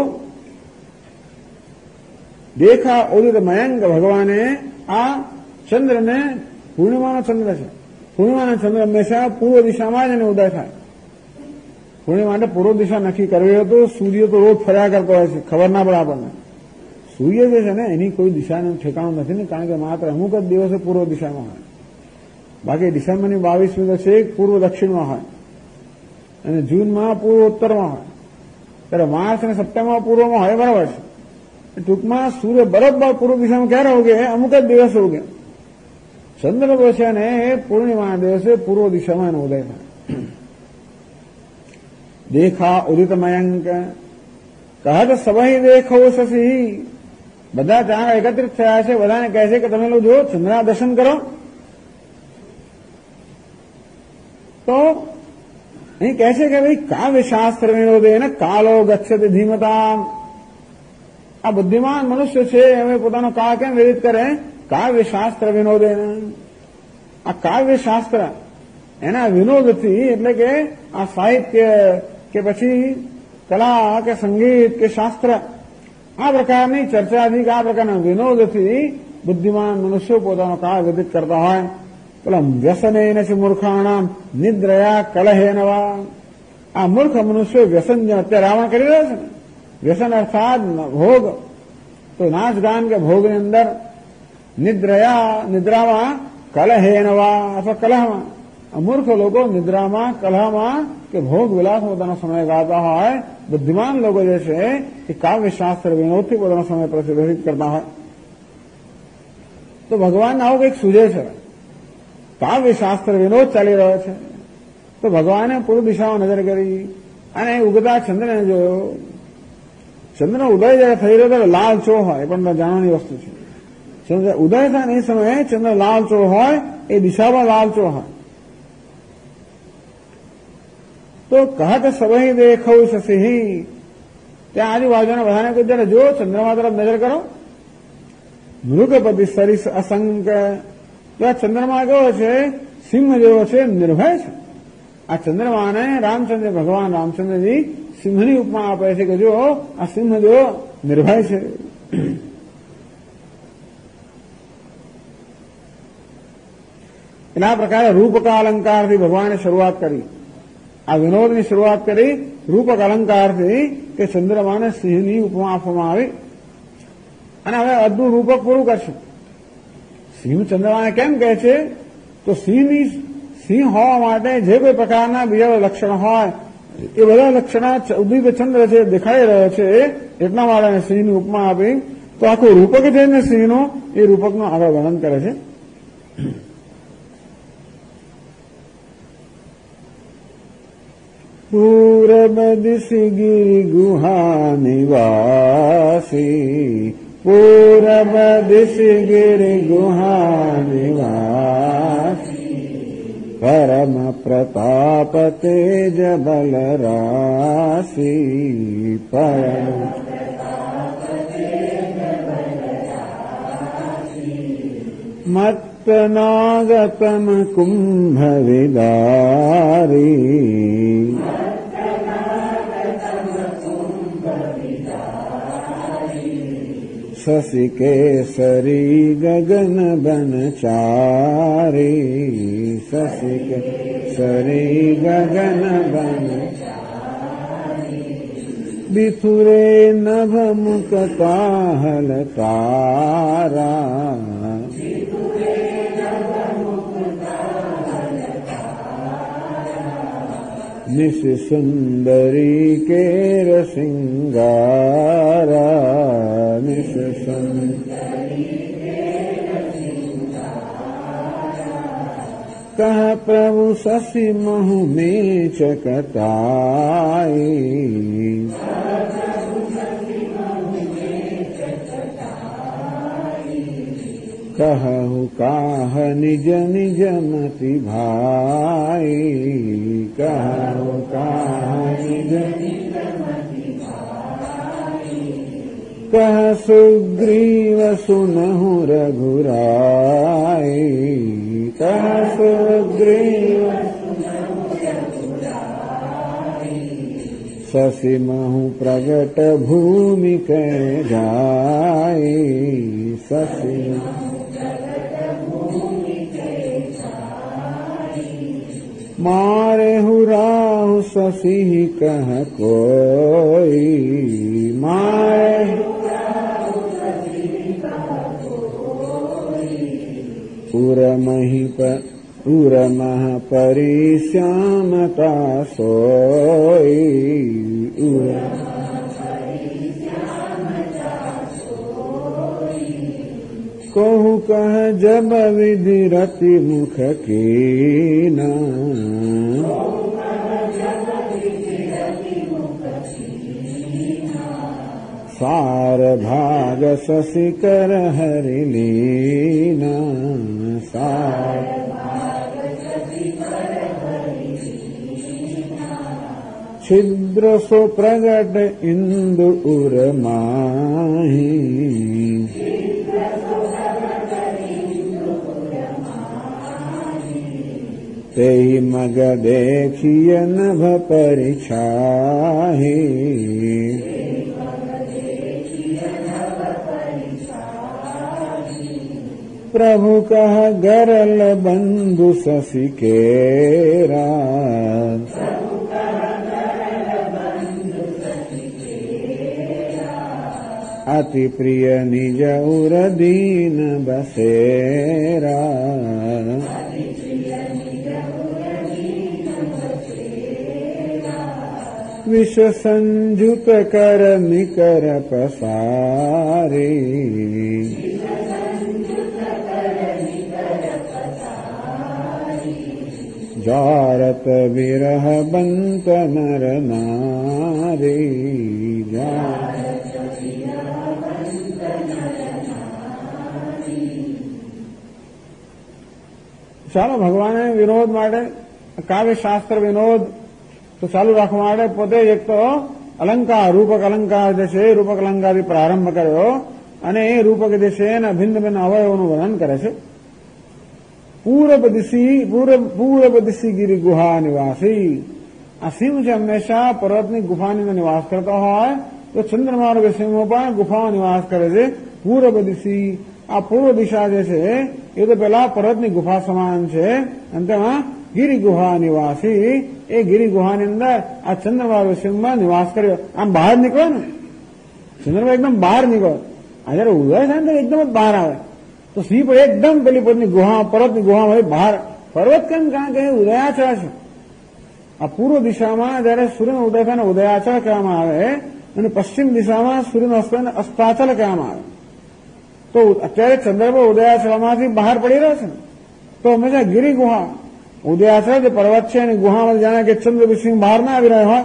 દેખા ઉદિત મયંક ભગવાને આ ચંદ્રને પૂર્ણિમાનો ચંદ્ર છે. પૂર્ણિમાનો ચંદ્ર હંમેશા પૂર્વ દિશામાં જ એને ઉદય થાય. પૂર્ણિમા માટે પૂર્વ દિશા નક્કી કરવી હોય તો સૂર્ય તો રોજ ફર્યા કરતો હોય છે, ખબર ના પડે આપણને. સૂર્ય જે છે ને એની કોઈ દિશાનું ઠેકાણું નથી ને, કારણ કે માત્ર અમુક જ દિવસે પૂર્વ દિશામાં હોય. બાકી ડિસેમ્બરની 22મી તો છેક પૂર્વ દક્ષિણમાં હોય અને જૂનમાં પૂર્વ ઉત્તરમાં હોય. ત્યારે માર્ચ અને સપ્ટેમ્બરમાં પૂર્વમાં હોય, બરાબર છે. ટૂંકમાં સૂર્ય બરોબર પૂર્વ દિશામાં ક્યારે ઉગે? અમુક જ દિવસે ઉગે. ચંદ્ર તો છે ને એ પૂર્ણિમાના દિવસે પૂર્વ દિશામાં એનો ઉદય થાય. દેખા ઉદિત મયંક કહત સભઈ દેખો શશી. બધા ત્યાં એકત્રિત થયા છે, બધાને કહે છે કે તમે લોકો જો ચંદ્રના દર્શન કરો. તો અહીં કહે છે કે ભાઈ કાવ્ય શાસ્ત્ર વિનોદે ને કાલો ગચ્છતિ ધીમતા. આ બુદ્ધિમાન મનુષ્ય છે હવે પોતાનો કાળ કેમ વ્યતીત કરે? કાવ્ય શાસ્ત્ર વિનોદે. આ કાવ્ય શાસ્ત્ર એના વિનોદથી, એટલે કે આ સાહિત્ય કે પછી કલા કે સંગીત કે શાસ્ત્ર, આ પ્રકારની ચર્ચાથી કે આ પ્રકારના વિનોદથી બુદ્ધિમાન મનુષ્યો પોતાનો કાળ વ્યતીત કરતા હોય. પેલા વ્યસને છે મૂર્ખાણામ નિદ્રયા કલહેનવા. આ મૂર્ખ મનુષ્યો વ્યસન જે અત્યારે રાવણ કરી રહ્યો છે ને, વ્યસન અર્થાત ભોગ, તો નાચગાન કે ભોગની અંદર નિદ્રામાં કલહેનવા અથવા કલહમાં. મૂર્ખ લોકો નિદ્રામાં કલહમાં કે ભોગ વિલાસમાં પોતાનો સમય ગાળતા હોય. બુદ્ધિમાન લોકો જે છે એ કાવ્ય શાસ્ત્ર વિનોદથી પોતાનો સમય પ્રતિબંધિત કરતા હોય. તો ભગવાન આવું કંઈક સૂજે છે. કાવ્ય શાસ્ત્ર વિનોદ ચાલી રહ્યો છે. તો ભગવાને પૂર્વ દિશામાં નજર કરી અને ઉગતા ચંદ્રને જોયો. ચંદ્રનો ઉદય જયારે થઈ રહ્યો ત્યારે લાલચો હોય, પણ જાણવાની વસ્તુ છે. ચંદ્ર ઉદય થાય ને એ સમયે ચંદ્ર લાલચો હોય, એ દિશામાં લાલચો હોય. તો કહત સભઈ દેખો શશી. ત્યાં આજુબાજુના બધાને કહ્યું ત્યારે જો ચંદ્રમા તરફ નજર કરો. મૃગપતિ સરીસ અસંક. તો આ ચંદ્રમા કેવો છે? સિંહ જેવો છે, નિર્ભય છે. આ ચંદ્રમાને રામચંદ્ર ભગવાન રામચંદ્રજી સિંહની ઉપમા આપે છે કે જો આ સિંહ જેવો નિર્ભય છે. એના પ્રકારે રૂપક અલંકારથી ભગવાને શરૂઆત કરી. આ વિનોદની શરૂઆત કરી રૂપક અલંકારથી કે ચંદ્રમાને સિંહની ઉપમા આપવામાં આવી. અને હવે અદભુત રૂપક પૂરું કરશે. સિંહ ચંદ્રમાને કેમ કહે છે? તો સિંહ હોવા માટે જે કોઈ પ્રકારના બીજા લક્ષણ હોય એ બધા લક્ષણ ઉદિત ચંદ્ર છે દેખાઈ રહ્યો છે, એટલા માટે સિંહની ઉપમા આપી. તો આખું રૂપક છે ને સિંહનો, એ રૂપકનું આગળ વર્ણન કરે છે. પૂરબ દિશી ગિરિ ગુહા નિવાસી. પૂરબ દિશી ગિરિ ગુહા નિવાસી. પરમ પ્રતાપ તેજ બલ રાશી. પરમ મત્ત નાગતમ કુંભ વિદારી. શશિ કેસરી ગગન બનચારી. શશિ કેસરી ગગન બનચારી. बिथुरे नभ मुख काहल तारा, निस सुंदरी केर सिंगारा, निस सुंदरी कह प्रभु शशि महु में चकताई, कहु काह निज निज मति भाई, कहु काह निज निज मति भाई, कह सुग्रीव सुनहु रघुराई, कह सुग्रीव शशि महु प्रगट भूमि कै जाई, शशि मारे हुराहु शशि कह कोई, मारे उरमह परिश्यामता सोई, कहु कह जब विधि रति मुख कीना, सार भाग शशि कर हरि लीना, सार छिद्र सो प्रगट इंदु उर माही, तेहि मग देखिय नभ परिछाही, प्रभु कह गरल बंधु शशि केरा, अति प्रिय निज उर दीन बसेरा, विष संजुत कर निकर पसारी, जारत विरह बंत नर नारी, ચાલો ભગવાને વિનોદ માટે કાવ્ય શાસ્ત્ર વિનોદ તો ચાલુ રાખવા માટે પોતે એક તો અલંકાર રૂપક અલંકાર જે છે રૂપક અલંકારથી પ્રારંભ કર્યો અને એ રૂપક જે છે એના ભિન્ન ભિન્ન અવયવોનું વર્ણન કરે છે. પૂર્વ દિશી ગિરી ગુહા નિવાસી, આ સિંહ છે હંમેશા પર્વતની ગુફાની અંદર નિવાસ કરતો હોય તો ચંદ્રમાર્ગ સિંહો પણ ગુફામાં નિવાસ કરે છે. પૂર્વ દિશી, આ પૂર્વ દિશા જે છે એ તો પેલા પર્વતની ગુફા સમાન છે અને તેમાં ગિરી ગુહા નિવાસી, એ ગિરી ગુહાની અંદર આ ચંદ્રમાર્ગ સિંહમાં નિવાસ કર્યો. આમ બહાર નીકળો ને ચંદ્રમાં એકદમ બહાર નીકળો, આ જયારે ઉદય થાય ને એકદમ જ બહાર આવે તો સિંહ પણ એકદમ પેલી પર્વતની ગુહામાં બહાર. પર્વત કેમ? કારણ કે ઉદયાચળ છે. આ પૂર્વ દિશામાં જયારે સૂર્યનો ઉદય થાય ને ઉદયાચળ કહેવામાં આવે અને પશ્ચિમ દિશામાં સૂર્યનો અસ્તાચલ કહેવામાં આવે. તો અત્યારે ચંદ્ર પર ઉદયાચળમાંથી બહાર પડી રહ્યો છે ને તો હંમેશા ગિરી ગુહા ઉદયાચળ જે પર્વત છે એની ગુહામાં જાણે કે ચંદ્ર સિંહ બહાર ના આવી રહ્યો હોય.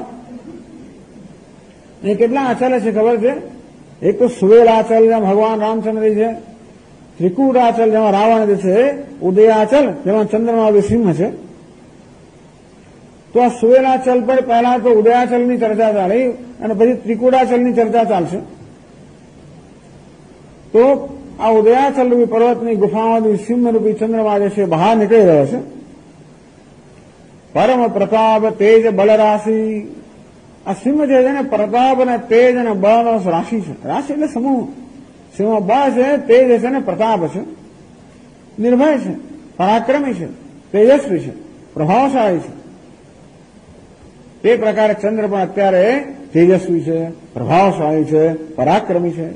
એ કેટલા આચલ છે ખબર છે? એક તો સુવેલાચલ જેમાં ભગવાન રામચંદ્ર છે, ત્રિકુટાચલ જેમાં રાવણ જે છે, ઉદયાચલ જેમાં ચંદ્રમાં સિંહ છે. તો આ સુવેલાચલ પર પહેલા તો ઉદયાચલની ચર્ચા ચાલી અને પછી ત્રિકુટાચલની ચર્ચા ચાલશે. તો આ ઉદયાચલ રૂપી પર્વતની ગુફામાંથી સિંહરૂપી ચંદ્રમા જે છે બહાર નીકળી રહ્યો છે. પરમ પ્રતાપ તેજ બલરાશિ, આ સિંહ જે છે ને પ્રતાપ અને તેજ અને બળનો રાશિ છે. રાશિ એટલે સમૂહ. સિંહ બળ છે, તેજ છે ને પ્રતાપ છે, નિર્ભય છે, પરાક્રમી છે, તેજસ્વી છે, પ્રભાવશાળી છે. તે પ્રકારે ચંદ્ર પણ અત્યારે તેજસ્વી છે, પ્રભાવશાળી છે, પરાક્રમી છે.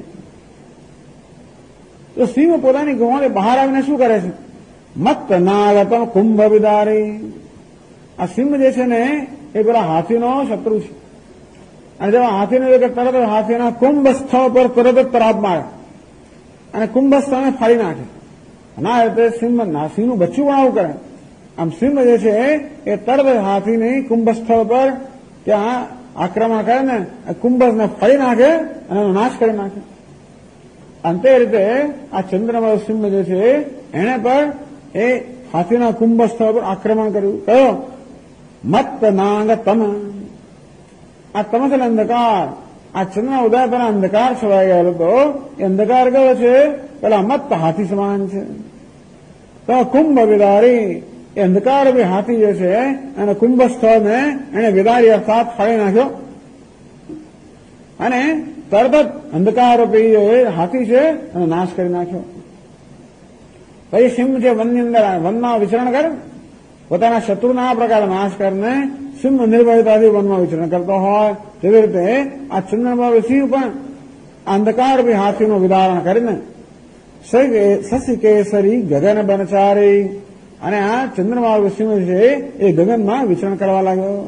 તો સિંહ પોતાની ગૌવાળે બહાર આવીને શું કરે છે? મત નાગતમ કુંભ વિદારી. આ સિંહ જે છે ને એ પેલા હાથીનો શત્રુ છે. અને જેવા હાથીને તરત હાથીના કુંભ સ્થળ પર તરત જ તરાપ મારે અને કુંભ સ્થળને ફાડી નાખે. ના એટલે સિંહનું બચ્ચું પણ આવું કરે. આમ સિંહ જે છે એ તરત હાથીની કુંભ સ્થળ પર ત્યાં આક્રમણ કરે ને કુંભને ફાડી નાખે અને એનો નાશ કરી નાખે. અંતે રીતે આ ચંદ્રમા સિંહ જે છે એને પર એ હાથીના કુંભ સ્થળ પર આક્રમણ કર્યું. કયો? મત નાગ તમ. આ તમ છે અંધકાર. આ ચંદ્રના ઉદય પર અંધકાર છવાઈ ગયેલો હતો. એ અંધકાર કયો છે? પેલા મત હાથી સમાન છે. તો કુંભ વિદારી એ અંધકાર બી હાથી જે છે અને કુંભ સ્થળને એને વિદારી અર્થાત ફાડી નાખ્યો અને તરત જ અંધકાર રૂપી હાથી છે અને નાશ કરી નાખ્યો. પછી સિંહ જે વનની અંદર વનમાં વિચરણ કરે પોતાના શત્રુના આ પ્રકારે નાશ કરીને સિંહ નિર્ભયતાથી વનમાં વિચરણ કરતો હોય તેવી રીતે આ ચંદ્રમા સિંહ પણ અંધકાર રૂપી હાથીનું વિદારણ કરીને શશી કેસરી ગગન બનચારી અને આ ચંદ્રમા સિંહ છે એ ગગનમાં વિચરણ કરવા લાગ્યો.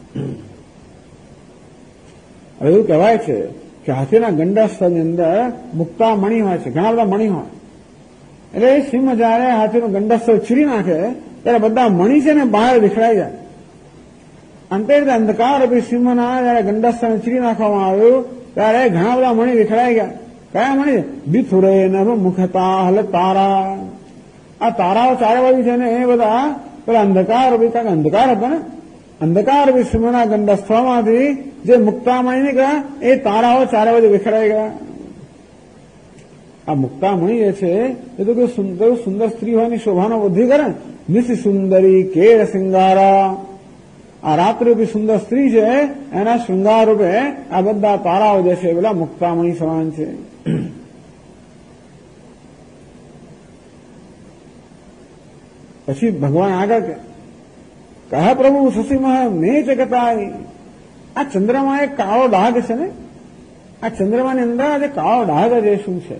હવે એવું કહેવાય છે કે હાથીના ગંડસ્થળની અંદર મુક્તા મણી હોય છે, ઘણા બધા મણી હોય. એટલે સિંહ જયારે હાથીનું ગંડસ્થળ ચીરી નાખે ત્યારે બધા મણી છે ને બહાર વિખરાઈ જાય. અંતે અંધકાર સિંહના જયારે ગંડસ્થળને ચીરી નાખવામાં આવ્યું ત્યારે ઘણા બધા મણી વિખરાઈ ગયા. કયા મણી? બિથુરે નભ મુખતા હલ તારા. આ તારાઓ ચારે બાજુ છે ને એ બધા પેલા અંધકાર અંધકાર હતો ને અંધકાર સિંહના ગંડસ્થળમાંથી જે મુક્તામણી નીકળ્યા એ તારાઓ ચારે બાજુ વિખરાઈ ગયા. આ મુક્તામણી જે છે એ તો કોઈ સુંદર સ્ત્રી હોવાની શોભાનો વૃદ્ધિ કરે. નિશ સુંદરી કેળ શૃંગારા. આ રાત્રિરૂપી સુંદર સ્ત્રી છે એના શૃંગાર રૂપે આ બધા તારાઓ જે છે પેલા મુક્તામણી સમાન છે. પછી ભગવાન આગળ કહે પ્રભુ શશીમહ મેં જગતાય. આ ચંદ્રમાં એક કાળો ડાઘ છે ને આ ચંદ્રમાની અંદર આજે કાળો ડાઘ જે શું છે?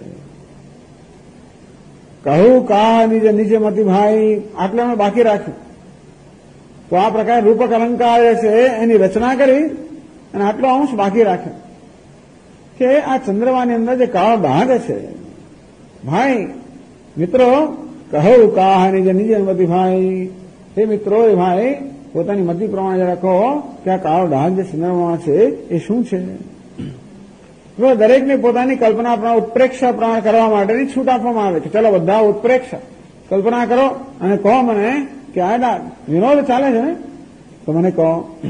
કહું કા નિજ નિજ મતી ભાઈ. આટલે અમે બાકી રાખ્યું. તો આ પ્રકારે રૂપક અલંકાર જે છે એની રચના કરી અને આટલો અંશ બાકી રાખ્યો કે આ ચંદ્રમાની અંદર જે કાળો ડાઘ છે ભાઈ મિત્રો કહું કા નિજ નિજ મતી ભાઈ. હે મિત્રો એ ભાઈ પોતાની મતિ પ્રમાણે જરા કહો કે આ કાળો ડાઘ જે ચંદ્રમા છે એ શું છે? દરેકને પોતાની કલ્પના પ્રમાણે ઉત્પ્રેક્ષા પ્રમાણે કરવા માટેની છૂટ આપવામાં આવે છે. ચલો બધા ઉત્પ્રેક્ષા કલ્પના કરો અને કહો મને કે આ વિનોદ ચાલે છે ને તો મને કહો.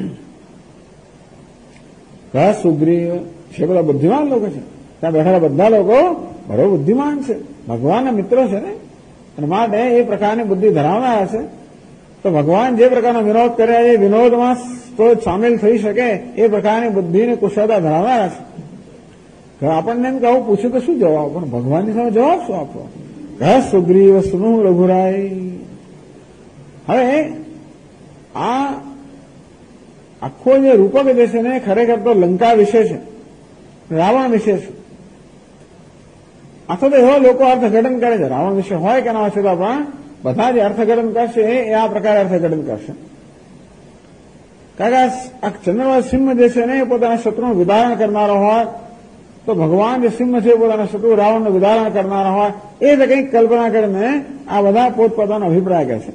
સુગ્રીવ છે બધા બુદ્ધિમાન લોકો છે. ત્યાં બેઠેલા બધા લોકો બરો બુદ્ધિમાન છે, ભગવાનના મિત્રો છે ને અને માટે એ પ્રકારની બુદ્ધિ ધરાવનારા છે. તો ભગવાન જે પ્રકારનો વિનોદ કર્યા એ વિનોદમાં તો સામેલ થઈ શકે એ પ્રકારની બુદ્ધિને કુશળતા ધરાવનારા છે. આપણને એમ કે આવું પૂછ્યું તો શું જવાબ? પણ ભગવાનની સામે જવાબ શું આપવો? કહે સુગ્રીવ સુનું રઘુરાય. હવે આ આખો જે રૂપક જે છે ને ખરેખર તો લંકા વિશે છે, રાવણ વિશે છે. આ તો એવા લોકો અર્થઘટન કરે છે. રાવણ વિશે હોય કે ના હશે તો પણ બધા જે અર્થઘટન કરશે એ આ પ્રકારે અર્થઘટન કરશે. કારણ કે આ ચંદ્રમા સિંહ જે છે ને એ પોતાના શત્રુનું વિદારણ કરનારો હોય તો ભગવાન જે સિંહ છે પોતાના શત્રુ રાવણનું વિદારણ કરનારા હોય એ જ કંઈક કલ્પના કરીને આ બધા પોતપોતાનો અભિપ્રાય કહે છે.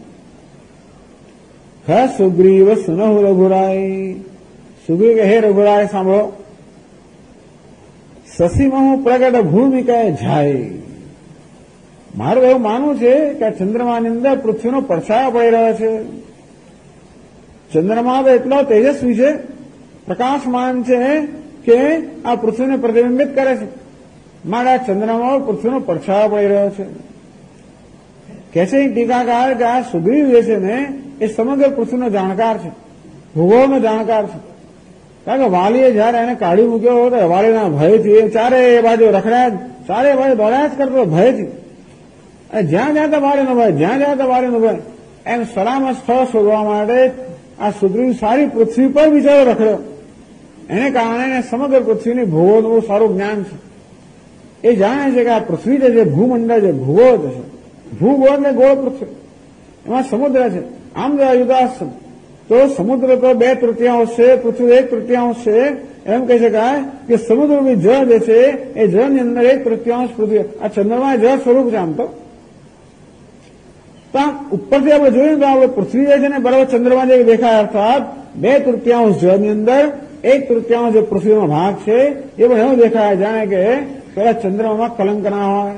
હ સુગ્રીવ સુનહુ રઘુરાય. સુગ્રીવ કે હે રઘુરાય સાંભળો. શશીમહુ પ્રગટ ભૂમિકાએ જાય. મારું એવું માનવું છે કે આ ચંદ્રમાની અંદર પૃથ્વીનો પડછાયો પડી રહ્યો છે. ચંદ્રમા તો એટલો તેજસ્વી છે, પ્રકાશમાન છે કે આ પૃથ્વીને પ્રતિબિંબિત કરે છે. માટે આ ચંદ્રમાં પૃથ્વીનો પડછાયો પડી રહ્યો છે. કે છે ટીકાકાર કે આ સુગ્રીવ જે છે ને એ સમગ્ર પૃથ્વીનો જાણકાર છે, ભૂગોળનો જાણકાર છે. કારણ કે વાલીએ જયારે એને કાઢી મૂક્યો હતો વાલીના ભયથી એ ચારે બાજુ રખડ્યા, ચારે બાજુ દોડ્યા જ કરતો ભયથી. અને જ્યાં જ્યાં તો વાલીનો ભય, જ્યાં જ્યાં તો વાલીનો ભય, એમ સલામત સ્થળ શોધવા માટે આ સુગ્રીવ સારી પૃથ્વી પર બિચારો રખડ્યો. એને કારણે સમગ્ર પૃથ્વીની ભૂગોળનું બહુ સારું જ્ઞાન છે. એ જાણે છે કે આ પૃથ્વી જે ભૂમંડળ છે, ભૂગોળ છે, ભૂગોળ ને ગોળ પૃથ્વી, એમાં સમુદ્ર છે. આમ જરા યુદાસ તો સમુદ્ર તો 2/3 છે, પૃથ્વી 1/3 છે. એમ કહી શકાય કે સમુદ્રનું જળ જે છે એ જળની અંદર 1/3 પૃથ્વી. આ ચંદ્રમાં જળ સ્વરૂપ છે. આમ તો ઉપરથી આપણે જોઈએ તો આપણે પૃથ્વી જે છે ને બરાબર ચંદ્રમાં જે દેખાય, અર્થાત 2/3 જળની અંદર 1/3 જે પૃથ્વીનો ભાગ છે એ પણ એવું દેખાય જાણે કે પેલા ચંદ્રમાં કલંક ના હોય.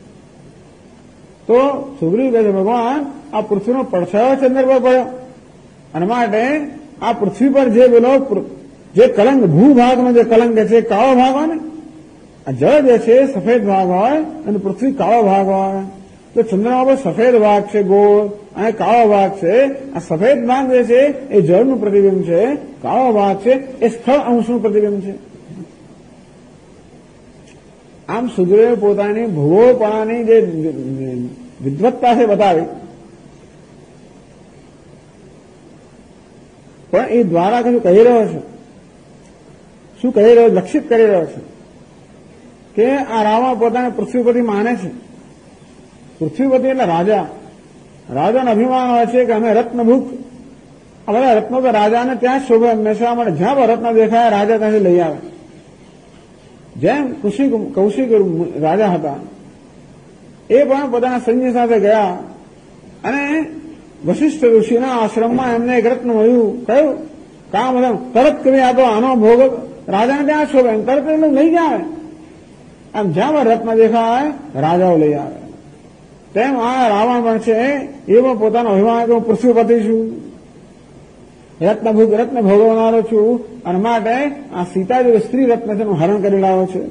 તો સુગ્રીવ કહે છે ભગવાન આ પૃથ્વીનો પડછાયો ચંદ્ર પર પડ્યો, અને માટે આ પૃથ્વી પર જે પેલો જે કલંક ભૂભાગનો જે કલંક છે કાળો ભાગ હોય ને, આ જળ જે છે સફેદ ભાગ હોય અને પૃથ્વી કાળો ભાગ હોય. તો ચંદ્રમાં પર સફેદ ભાગ છે ગોળ અને કાળો ભાગ છે. આ સફેદ ભાગ જે છે એ જળનું પ્રતિબિંબ છે, કાળો ભાગ છે એ સ્થળ અંશનું પ્રતિબિંબ છે. આમ સુગ્રીવે પોતાની ભૂગોળપણાની જે વિદ્વત્તા છે બતાવી, પણ એ દ્વારા કશું કહી રહ્યો છે. શું કહી રહ્યો? લક્ષિત કરી રહ્યો છે કે આ રાવણ પોતાને પૃથ્વીપતિ માને છે. પૃથ્વીપતિ એટલે રાજા. રાજાનો અભિમાન હોય છે કે અમે રત્નભૂખ, આ બધા રત્નો તો રાજાને ત્યાં જ શોભે હંમેશા મળે. જ્યાં પણ રત્ન દેખાય રાજા ત્યાંથી લઈ આવે. જેમ કૌશિક રાજા હતા, એ પણ પોતાના સૈન્ય સાથે ગયા અને વશિષ્ઠ ઋષિના આશ્રમમાં એમને એક રત્ન મળ્યું. કયું કામ હતું? તરત કરી આ તો આનો ભોગ રાજાને ત્યાં શોભે, તરત એમને લઈ જ આવે. આમ જ્યાં પણ રત્ન દેખાય રાજાઓ લઈ આવે. તેમ આ રાવણ પણ છે એ પણ પોતાનો અભિમાન કે હું પૃથ્વીપતિ છું, રત્ન ભોગવનારો છું, અને માટે આ સીતા જે સ્ત્રી રત્ન છે એનું હરણ કરી લાવ્યો છે.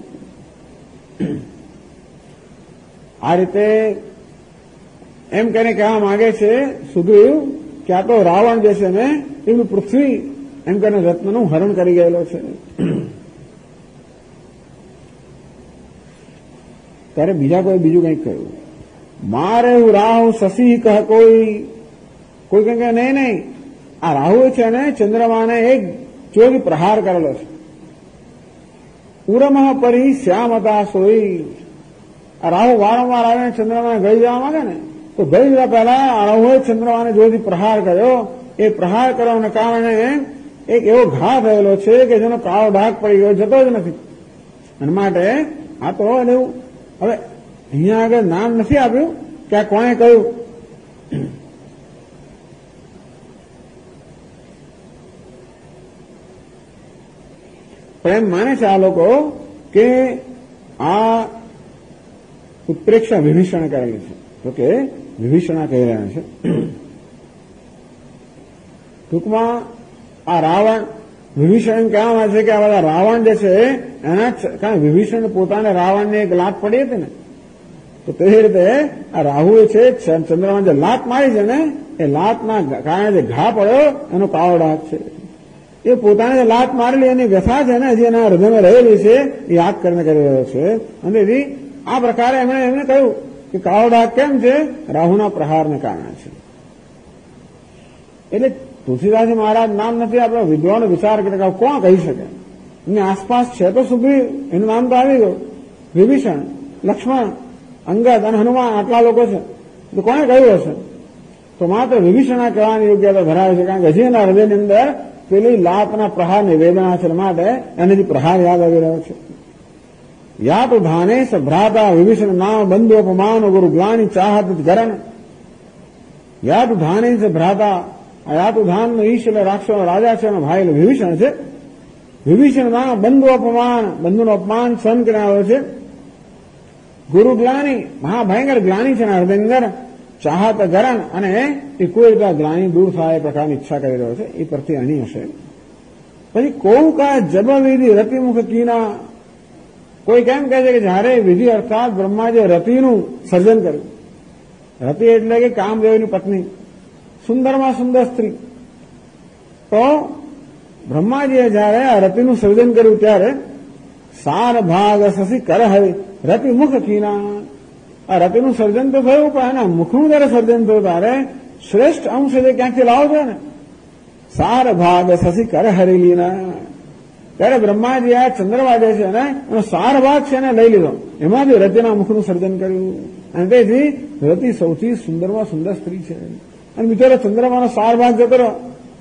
આ રીતે એમ કહીને કહેવા માંગે છે સુગ્રીવ કે આ તો રાવણ જે છે ને એનું પૃથ્વી એમ કરીને રત્નનું હરણ કરી ગયેલો છે. ત્યારે બીજું કંઈક કહ્યું, મારે હું રાહુ શશી કહ કોઈ કહે નહીં, આ રાહુ છે ને ચંદ્રમાને એક ચોરી પ્રહાર કરેલો છે. ઉરમહ પરી શ્યામતા સોઈ. આ રાહુ વારંવાર આવીને ચંદ્રમાને ગળી જવા માંગે ને, તો ગળી જવા પહેલા આ રાહુએ ચંદ્રમાને જોરથી પ્રહાર કર્યો. એ પ્રહાર કરવાને કારણે એક એવો ઘા થયેલો છે કે જેનો કાળો ડાઘ પડી ગયો, જતો જ નથી. અને માટે આ તો એવું હવે અહીંયા આગળ નામ નથી આપ્યું કે આ કોણે કહ્યું. પણ એમ માને છે આ લોકો કે આ ઉત્પ્રેક્ષા વિભીષણ કરેલી છે. તો કે વિભીષણા કહી રહ્યા છે. ટૂંકમાં આ રાવણ વિભીષણ એમ કહેવામાં છે કે આ બધા રાવણ જે છે એના કારણ વિભીષણ પોતાને રાવણને એક લાત પડી હતી ને, તો તે રીતે આ રાહુએ છે ચંદ્રમાં જે લાત મારી છે ને એ લાતના કારણે જે ઘા પડ્યો એનો કાળો ડાઘ છે. એ પોતાને જે લાત મારેલી એની વ્યથા છે ને હજી એના હૃદયમાં રહેલી છે એ યાદ કરીને કરી રહ્યો છે. અને તેથી આ પ્રકારે એમણે કહ્યું કે કાળો ડાઘ કેમ છે? રાહુના પ્રહારને કારણે છે. એટલે તુલસીદાસજી મહારાજ નામ નથી આપણે વિદ્વાનો વિચાર કરીને કોણ કહી શકે? એની આસપાસ છે તો સુગ્રીવ, એનું નામ તો આવી ગયું. વિભીષણ, લક્ષ્મણ, અંગદ અને હનુમાન, આટલા લોકો છે. તો કોણે કહ્યું હશે? તો માત્ર વિભીષણા કહેવાની યોગ્યતા ધરાવે છે, કારણ કે હજી એના હૃદયની અંદર પેલી લાતના પ્રહારની વેદના છે, માટે એનાથી પ્રહાર યાદ આવી રહ્યો છે. યા તો ધાનેશ ભ્રાતા વિભીષણ નામ બંધુ અપમાન ગુરુ ગ્લાની ચાહત ગરણ. યા તો ધાનેશ ભ્રાતા, આ યા તો ધાન ઈશ એટલે રાક્ષસો રાજા છે, એનો ભાઈ એટલે વિભીષણ છે. વિભીષણ નામ બંધુ અપમાન, બંધુનું અપમાન સહન કરી આવ્યો છે. ગુરુ ગ્લાની, મહાભયંકર ગ્લાની છે હૃદય અંદર. ચાહત ગરણ, અને એ કોઈ રીતે ગ્લાની દૂર થાય એ પ્રકારની ઈચ્છા કરી રહ્યો છે. એ પરથી અણી હશે. પછી કૌ કા જબ વિધિ રતિમુખ કીના. કોઈ કેમ કહે છે કે જયારે વિધિ અર્થાત બ્રહ્માજીએ રતિનું સર્જન કર્યું. રતિ એટલે કે કામદેવની પત્ની, સુંદરમાં સુંદર સ્ત્રી. તો બ્રહ્માજીએ જયારે આ રતિનું સર્જન કર્યું ત્યારે સાર ભાગ શશી કર હવે રતિ મુખ કીના. આ રતિનું સર્જન તો થયું, પણ એના મુખનું જયારે સર્જન થયું ત્યારે શ્રેષ્ઠ અંશ જે ક્યાંકથી લાવો છો ને, સાર ભાગ શશી કર હરેલીના. ત્યારે બ્રહ્માજી આ ચંદ્રમા જે છે ને એનો સાર ભાગ છે એને લઈ લીધો, એમાંથી રતિના મુખનું સર્જન કર્યું. અને તેથી રતિ સૌથી સુંદરમાં સુંદર સ્ત્રી છે. અને બિચારો ચંદ્રમાનો સાર ભાગ જતો રહ્યો.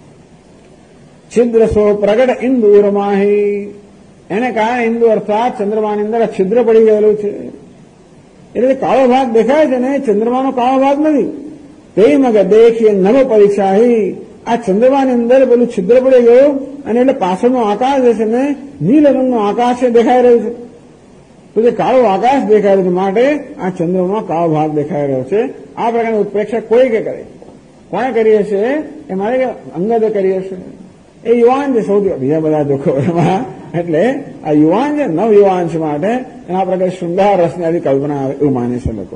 છિદ્ર સો પ્રગટ ઇન્દુ રમાહી, એને કારણે ઇન્દુ અર્થાત ચંદ્રમાની અંદર છિદ્ર પડી ગયેલું છે. એટલે કાળો ભાગ દેખાય છે ને ચંદ્રમાનો કાળો ભાગ નથી. તે મગ દેખીએ નવ પરીક્ષાહી, આ ચંદ્રમાની અંદર પેલું છિદ્ર પડી ગયું અને એટલે પાછળનો આકાશ જે છે ને નીલ રંગનો આકાશ દેખાઈ રહ્યું છે. તો જે કાળો આકાશ દેખાઈ રહ્યું છે માટે આ ચંદ્રમાં કાળો ભાગ દેખાઈ રહ્યો છે. આ પ્રકારની ઉત્પ્રેક્ષા કોઈ કે કરે, કોણે કરી હશે? એ મારે કે અંગદે કરી હશે. એ યુવાન છે સૌથી, બીજા બધા દુઃખો એમાં. એટલે આ યુવાન છે, નવ યુવાન છે માટે એના પ્રકારે શૃંગાર રસની આદિ કલ્પના આવે એવું માને છે લોકો.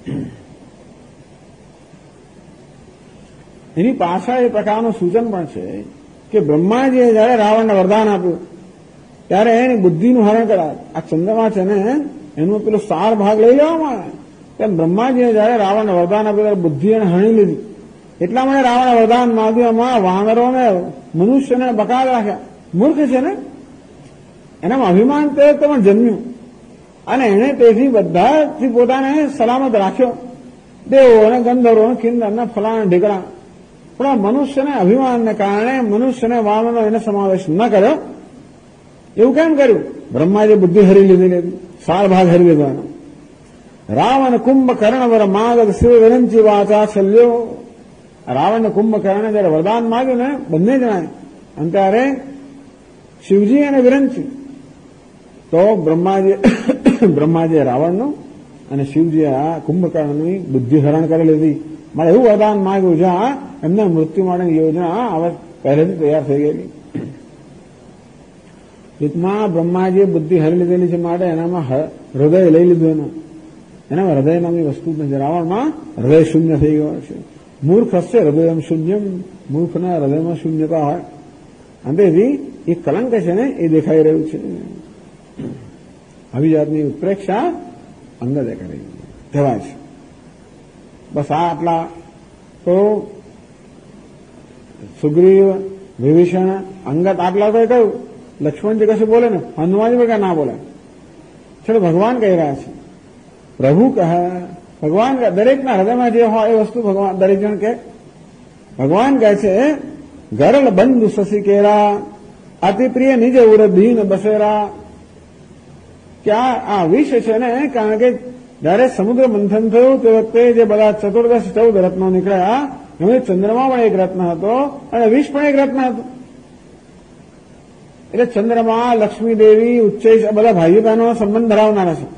એની પાછળ એ પ્રકારનું સૂચન પણ છે કે બ્રહ્માજીએ જયારે રાવણને વરદાન આપ્યું ત્યારે એની બુદ્ધિનું હરણ કરાય. આ ચંદ્રમા છે ને એનો પેલો સાર ભાગ લઈ લેવામાં આવે. તેમ બ્રહ્માજીએ જયારે રાવણને વરદાન આપ્યું ત્યારે બુદ્ધિ એને હણી લીધી. એટલા માટે રાવણે વરદાન માધ્યમમાં વાનરોને મનુષ્યને બકાલ રાખ્યા. મૂર્ખ છે ને, એનામાં અભિમાન તે પણ જન્મ્યું અને એને તેથી બધાથી પોતાને સલામત રાખ્યો. દેવો અને ગંધર્વો અને કિન્નર ને ફલાણા ઢીકડા. પણ આ મનુષ્યને અભિમાનને કારણે મનુષ્યને વાનરનો એને સમાવેશ ન કર્યો. એવું કેમ કર્યું? બ્રહ્માજી બુદ્ધિ હરી લીધી, સાર ભાગ હરી લીધો એનો. રાવણ કુંભકર્ણ વર માગદ શિવ વિરંચી વાચા છલ્યો. રાવણને કુંભકર્ણે જયારે વરદાન માગ્યું ને બંને જણાએ, અને ત્યારે શિવજી અને વિરંચી, તો બ્રહ્માજીએ રાવણનું અને શિવજીએ આ કુંભકર્ણની બુદ્ધિ હરણ કરી લીધી. મારે એવું વરદાન માંગ્યું જ્યાં એમના મૃત્યુ માટેની યોજના હવે પહેલેથી તૈયાર થઈ ગયેલી. ટૂંકમાં બ્રહ્માજીએ બુદ્ધિ હરી લીધેલી છે માટે એનામાં હૃદય લઈ લીધું. એનામાં હૃદય નામની વસ્તુ જ નથી. રાવણમાં હૃદય શૂન્ય થઈ ગયો છે. મૂર્ખ હશે હૃદયમ શૂન્યમ, મૂર્ખના હૃદયમાં શૂન્યતા હોય. અને તેથી એ કલંક છે ને એ દેખાઈ રહ્યું છે. આવી જાતની ઉત્પ્રેક્ષા અંગદે કરી કહેવાય છે. બસ આ આટલા. તો સુગ્રીવ, વિભીષણ, અંગદ આટલા તો કહ્યું. લક્ષ્મણજી કશું બોલે ને, હનુમાનજી પણ ના બોલે. ચલો ભગવાન કહી રહ્યા છે, પ્રભુ કહે. ભગવાન દરેકના હૃદયમાં જે હોય એ વસ્તુ ભગવાન દરેક જણ કહે. ભગવાન કહે છે ગરલ બંધુ શશી કેરા, અતિ પ્રિય નિજ ઉર દીન બસેરા. કે આ વિષ છે ને, કારણ કે જયારે સમુદ્ર મંથન થયું તે વખતે જે બધા 14 રત્નો નીકળ્યા એમાં ચંદ્રમા પણ એક રત્ન હતો અને વિષ પણ એક રત્ન હતો. એટલે ચંદ્રમા, લક્ષ્મી દેવી, ઉચ્ચૈશ બધા ભાઈઓ બહેનોનો સંબંધ ધરાવનારા છે.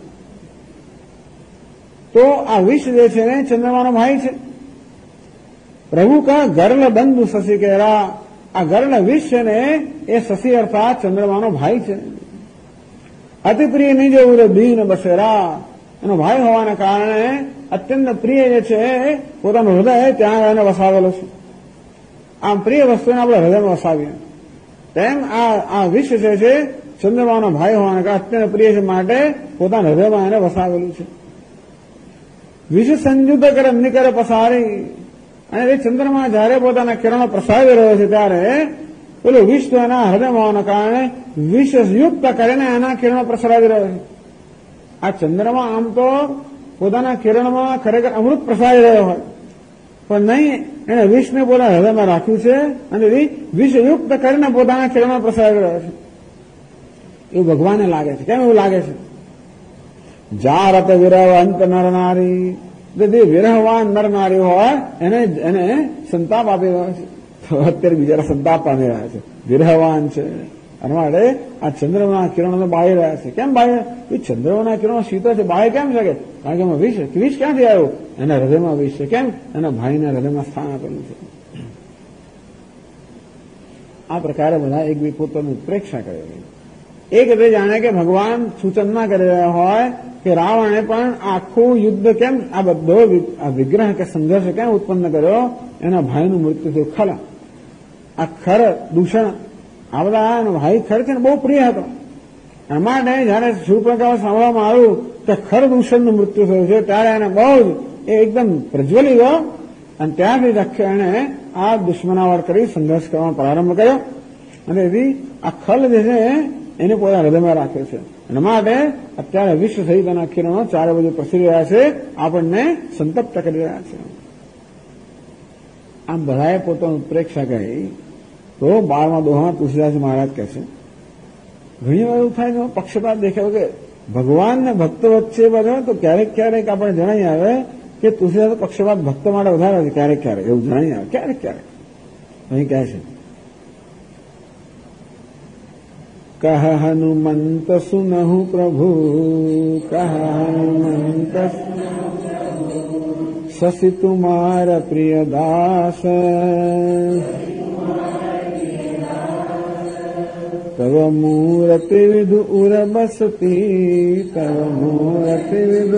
તો આ વિષ જે છે ને ચંદ્રમાનો ભાઈ છે. પ્રભુ કા ગર્લ બંધુ શશી કેરા. આ ગર્લ વિષ છે ને એ શશી અર્થાત ચંદ્રમાનો ભાઈ છે. અતિ પ્રિય નિજ ઉર દીન બસેરા. એનો ભાઈ હોવાના કારણે અત્યંત પ્રિય જે છે પોતાનું હૃદય ત્યાં એને વસાવેલો છે. આમ પ્રિય વસ્તુને આપણે હૃદયમાં વસાવીએ તેમ આ વિશ્વ છે ચંદ્રમાનો ભાઈ હોવાના કારણે અત્યંત પ્રિય છે માટે પોતાના હૃદયમાં એને વસાવેલું છે. વિશ્વ સંયુદ્ધ કરે નિકરે પસારી. અને એ ચંદ્રમા જયારે પોતાના કિરણો પ્રસાવી રહ્યો છે ત્યારે પેલું વિશ્વ એના હૃદયમાં હોવાના કારણે વિષયુક્ત કરીને એના કિરણો પ્રસરાવી રહ્યો છે. આ ચંદ્રમા આમ તો પોતાના કિરણમાં ખરેખર અમૃત પ્રસારી રહ્યો હોય પણ નહીં, એને વિષને પોતાના હૃદયમાં રાખ્યું છે અને વિષયુક્ત કરીને પોતાના કિરણો પ્રસારી રહ્યો છે. એવું ભગવાનને લાગે છે. કેમ એવું લાગે છે? જારત વિરહ અંત નરનારી. જે વિરહવાન નરનારી હોય એને સંતાપ આપી રહ્યો છે. તો અત્યારે બિચારા સંતાપ પામી રહ્યા છે, વિરહવાન છે. અને માટે આ ચંદ્રના કિરણો બાળી રહ્યા છે. કેમ બાળી? એ ચંદ્રના કિરણો શીતળ છે, બાળી કેમ શકે? કારણ કે એમાં વિષ ક્યાંથી આવ્યું? એના હૃદયમાં વિષ છે. કેમ? એના ભાઈના હૃદયમાં સ્થાન આપેલું છે. આ પ્રકારે બધા એકબીજ પોતાની ઉત્પ્રેક્ષા કરેલી. એક રીતે જાણે કે ભગવાન સૂચન ના કરી રહ્યા હોય કે રાવણે પણ આખું યુદ્ધ કેમ આ બધો વિગ્રહ કે સંઘર્ષ કેમ ઉત્પન્ન કર્યો? એના ભાઈનું મૃત્યુ થયું. ખલા આ ખર દૂષણ આ બધા ભાઈ ખર છે ને બહુ પ્રિય હતો. એના માટે જયારે શૂર્પણખામાં સાંભળવામાં આવ્યું કે ખર દૂષણનું મૃત્યુ થયું છે ત્યારે એને બહુ જ એ એકદમ પ્રજ્વલી ગયો અને ત્યારથી એને આ દુશ્મનાવર કરી સંઘર્ષ કરવાનો પ્રારંભ કર્યો. અને એથી આ ખલ જે છે એને પોતાના હૃદયમાં રાખે છે. અને માટે અત્યારે વિશ્વ સહિતના કિરણો ચારે બાજુ પ્રસરી રહ્યા છે, આપણને સંતપ્ત કરી રહ્યા છે. આમ બધાએ પોતાનું પ્રેક્ષા કહી તો 12મા દોહામાં તુલસીદાસ મહારાજ કહે છે, ઘણી વાર એવું થાય છે પક્ષપાત દેખાય કે ભગવાન ને ભક્ત વચ્ચે બધા તો ક્યારેક ક્યારેક આપણે જણાઈ આવે કે તુલસીદાસ પક્ષપાત ભક્ત માટે વધારે છે. ક્યારેક ક્યારેક એવું જણાઈ આવે, ક્યારેક ક્યારેક અહીં કહે છે, કહ હનુમંત સુનહુ પ્રભુ, કહ હનુમંત શશી તુમાર પ્રિય દાસ, તવ મૂર્તિ વિદુ ઉર બસતી, તવ મૂર્તિ વિદુ.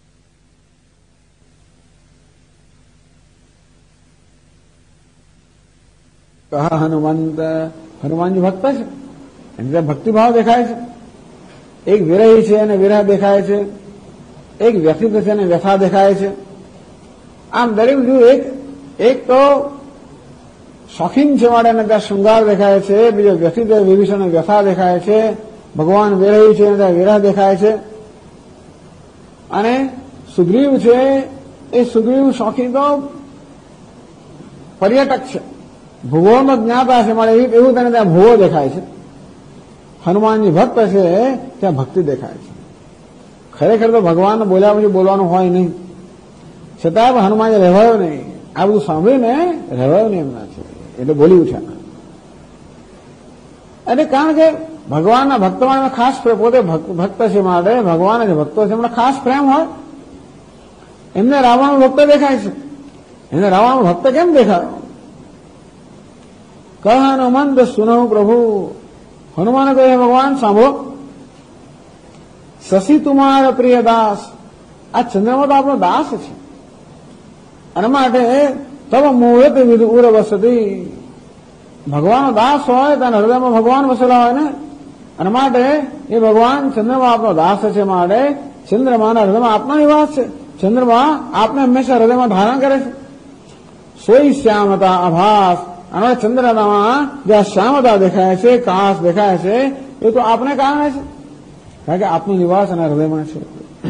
કહા હનુમંત, હનુમાનજી ભક્ત છે, એમને ભક્તિભાવ દેખાય છે. એક વિરહી છે અને વિરહ દેખાય છે, એક વ્યથિત છે અને વ્યથા દેખાય છે. આમ દરેક જો એક તો શોખીન છે માટે ત્યાં શૃંગાર દેખાય છે, બીજો વ્યથિત વિભીષણ વ્યથા દેખાય છે, ભગવાન વિરહી છે અને ત્યાં વિરહ દેખાય છે. અને સુગ્રીવ છે, એ સુગ્રીવ શોખીન તો પર્યટક છે, ભૂગોળનો જ્ઞાતા છે, માટે એવું તેને ત્યાં ભૂગો દેખાય છે. હનુમાનજી ભક્ત છે, ત્યાં ભક્તિ દેખાય છે. ખરેખર તો ભગવાન બોલ્યા પછી બોલવાનું હોય નહીં, છતાં હનુમાનજી રહેવાયો નહીં. આ બધું સાંભળીને રહેવાયો નહીં એમના છે, એટલે બોલી ઉઠ્યા. અને કારણ કે ભગવાનના ભક્તોમાં ખાસ પોતે ભક્ત છે માટે ભગવાન જે ભક્તો છે એમને ખાસ પ્રેમ હોય. એમને રાવણ ભક્ત દેખાય છે, એને રાવણ ભક્ત કેમ દેખાયો? કહ હનુમંત સુનહુ પ્રભુ, હનુમાને કહે ભગવાન સાંભળો, શશી તુમાર પ્રિય દાસ, આ ચંદ્રમા તો આપણો દાસ છે. અને માટે તવ મૂર્તિ વિદુ ઉર વસતી, ભગવાનનો દાસ હોય તેના હૃદયમાં ભગવાન વસેલા હોય ને. અને માટે એ ભગવાન ચંદ્રમા આપનો દાસ છે, માટે ચંદ્રમાના હૃદયમાં આપનો નિવાસ છે. ચંદ્રમા આપને હંમેશા હૃદયમાં ધારણ કરે છે. સોઈ શ્યામતા આભાસ, અને ચંદ્રમામાં જ્યાં શ્યામતા દેખાય છે, કાશ દેખાય છે, એ તો આપને કારણે છે, કારણ કે આપનું નિવાસ એના હૃદયમાં છે.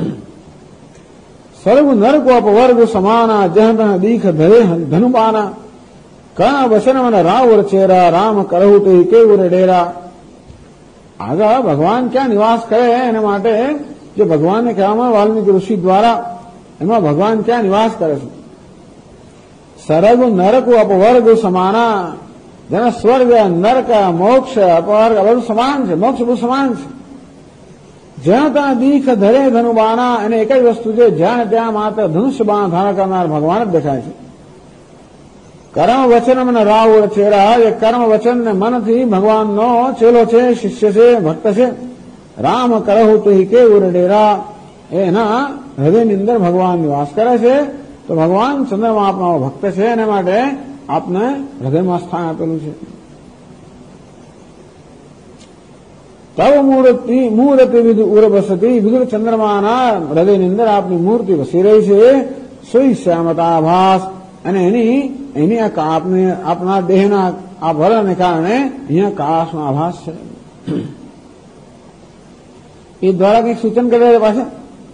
સર્વ નરક અપવર્ગ સમાના, જહત દીખ ધરે ધનુબાના, કણ વસન મને રાવર ચેરા, રામ કરહુ તે કેવર ડેરા. આગળ ભગવાન ક્યાં નિવાસ કરે એના માટે જે ભગવાનને કહેવામાં વાલ્મીકી ઋષિ દ્વારા, એમાં ભગવાન ક્યાં નિવાસ કરે છે? સર્વ નરક અપવર્ગ સમાના, જેના સ્વર્ગ નરક મોક્ષ અપવર્ગ બધું સમાન છે, મોક્ષ બધું સમાન છે. જ્યાં ત્યાં દીખ ધરે ધનુબાના, અને એક જ વસ્તુ છે, જ્યાં ત્યાં માત્ર ધનુષ્ય બાણ ધારણ કરનાર ભગવાન જ દેખાય છે. કર્મ વચન મને રાવળ ચેરા, એ કર્મ વચન ને મનથી ભગવાનનો ચેલો છે, શિષ્ય છે, ભક્ત છે. રામ કરહુ તો કેવર ડેરા, એના હૃદયની અંદર ભગવાન નિવાસ કરે છે. તો ભગવાન ચંદ્રમા આપનો ભક્ત છે, એના માટે આપને હૃદયમાં સ્થાન આપેલું છે. તવ મૂર્તિ વિદુ ઉર બસતી, વિદુર ચંદ્રમાના હૃદયની અંદર આપની મૂર્તિ વસી રહી છે. સોઈ શ્યામતા આભાસ, અને એની આપના દેહના આ વરણને કારણે અહીંયા કાશનો આભાસ છે. એ દ્વારા કંઈક સૂચન કરે છે પાછા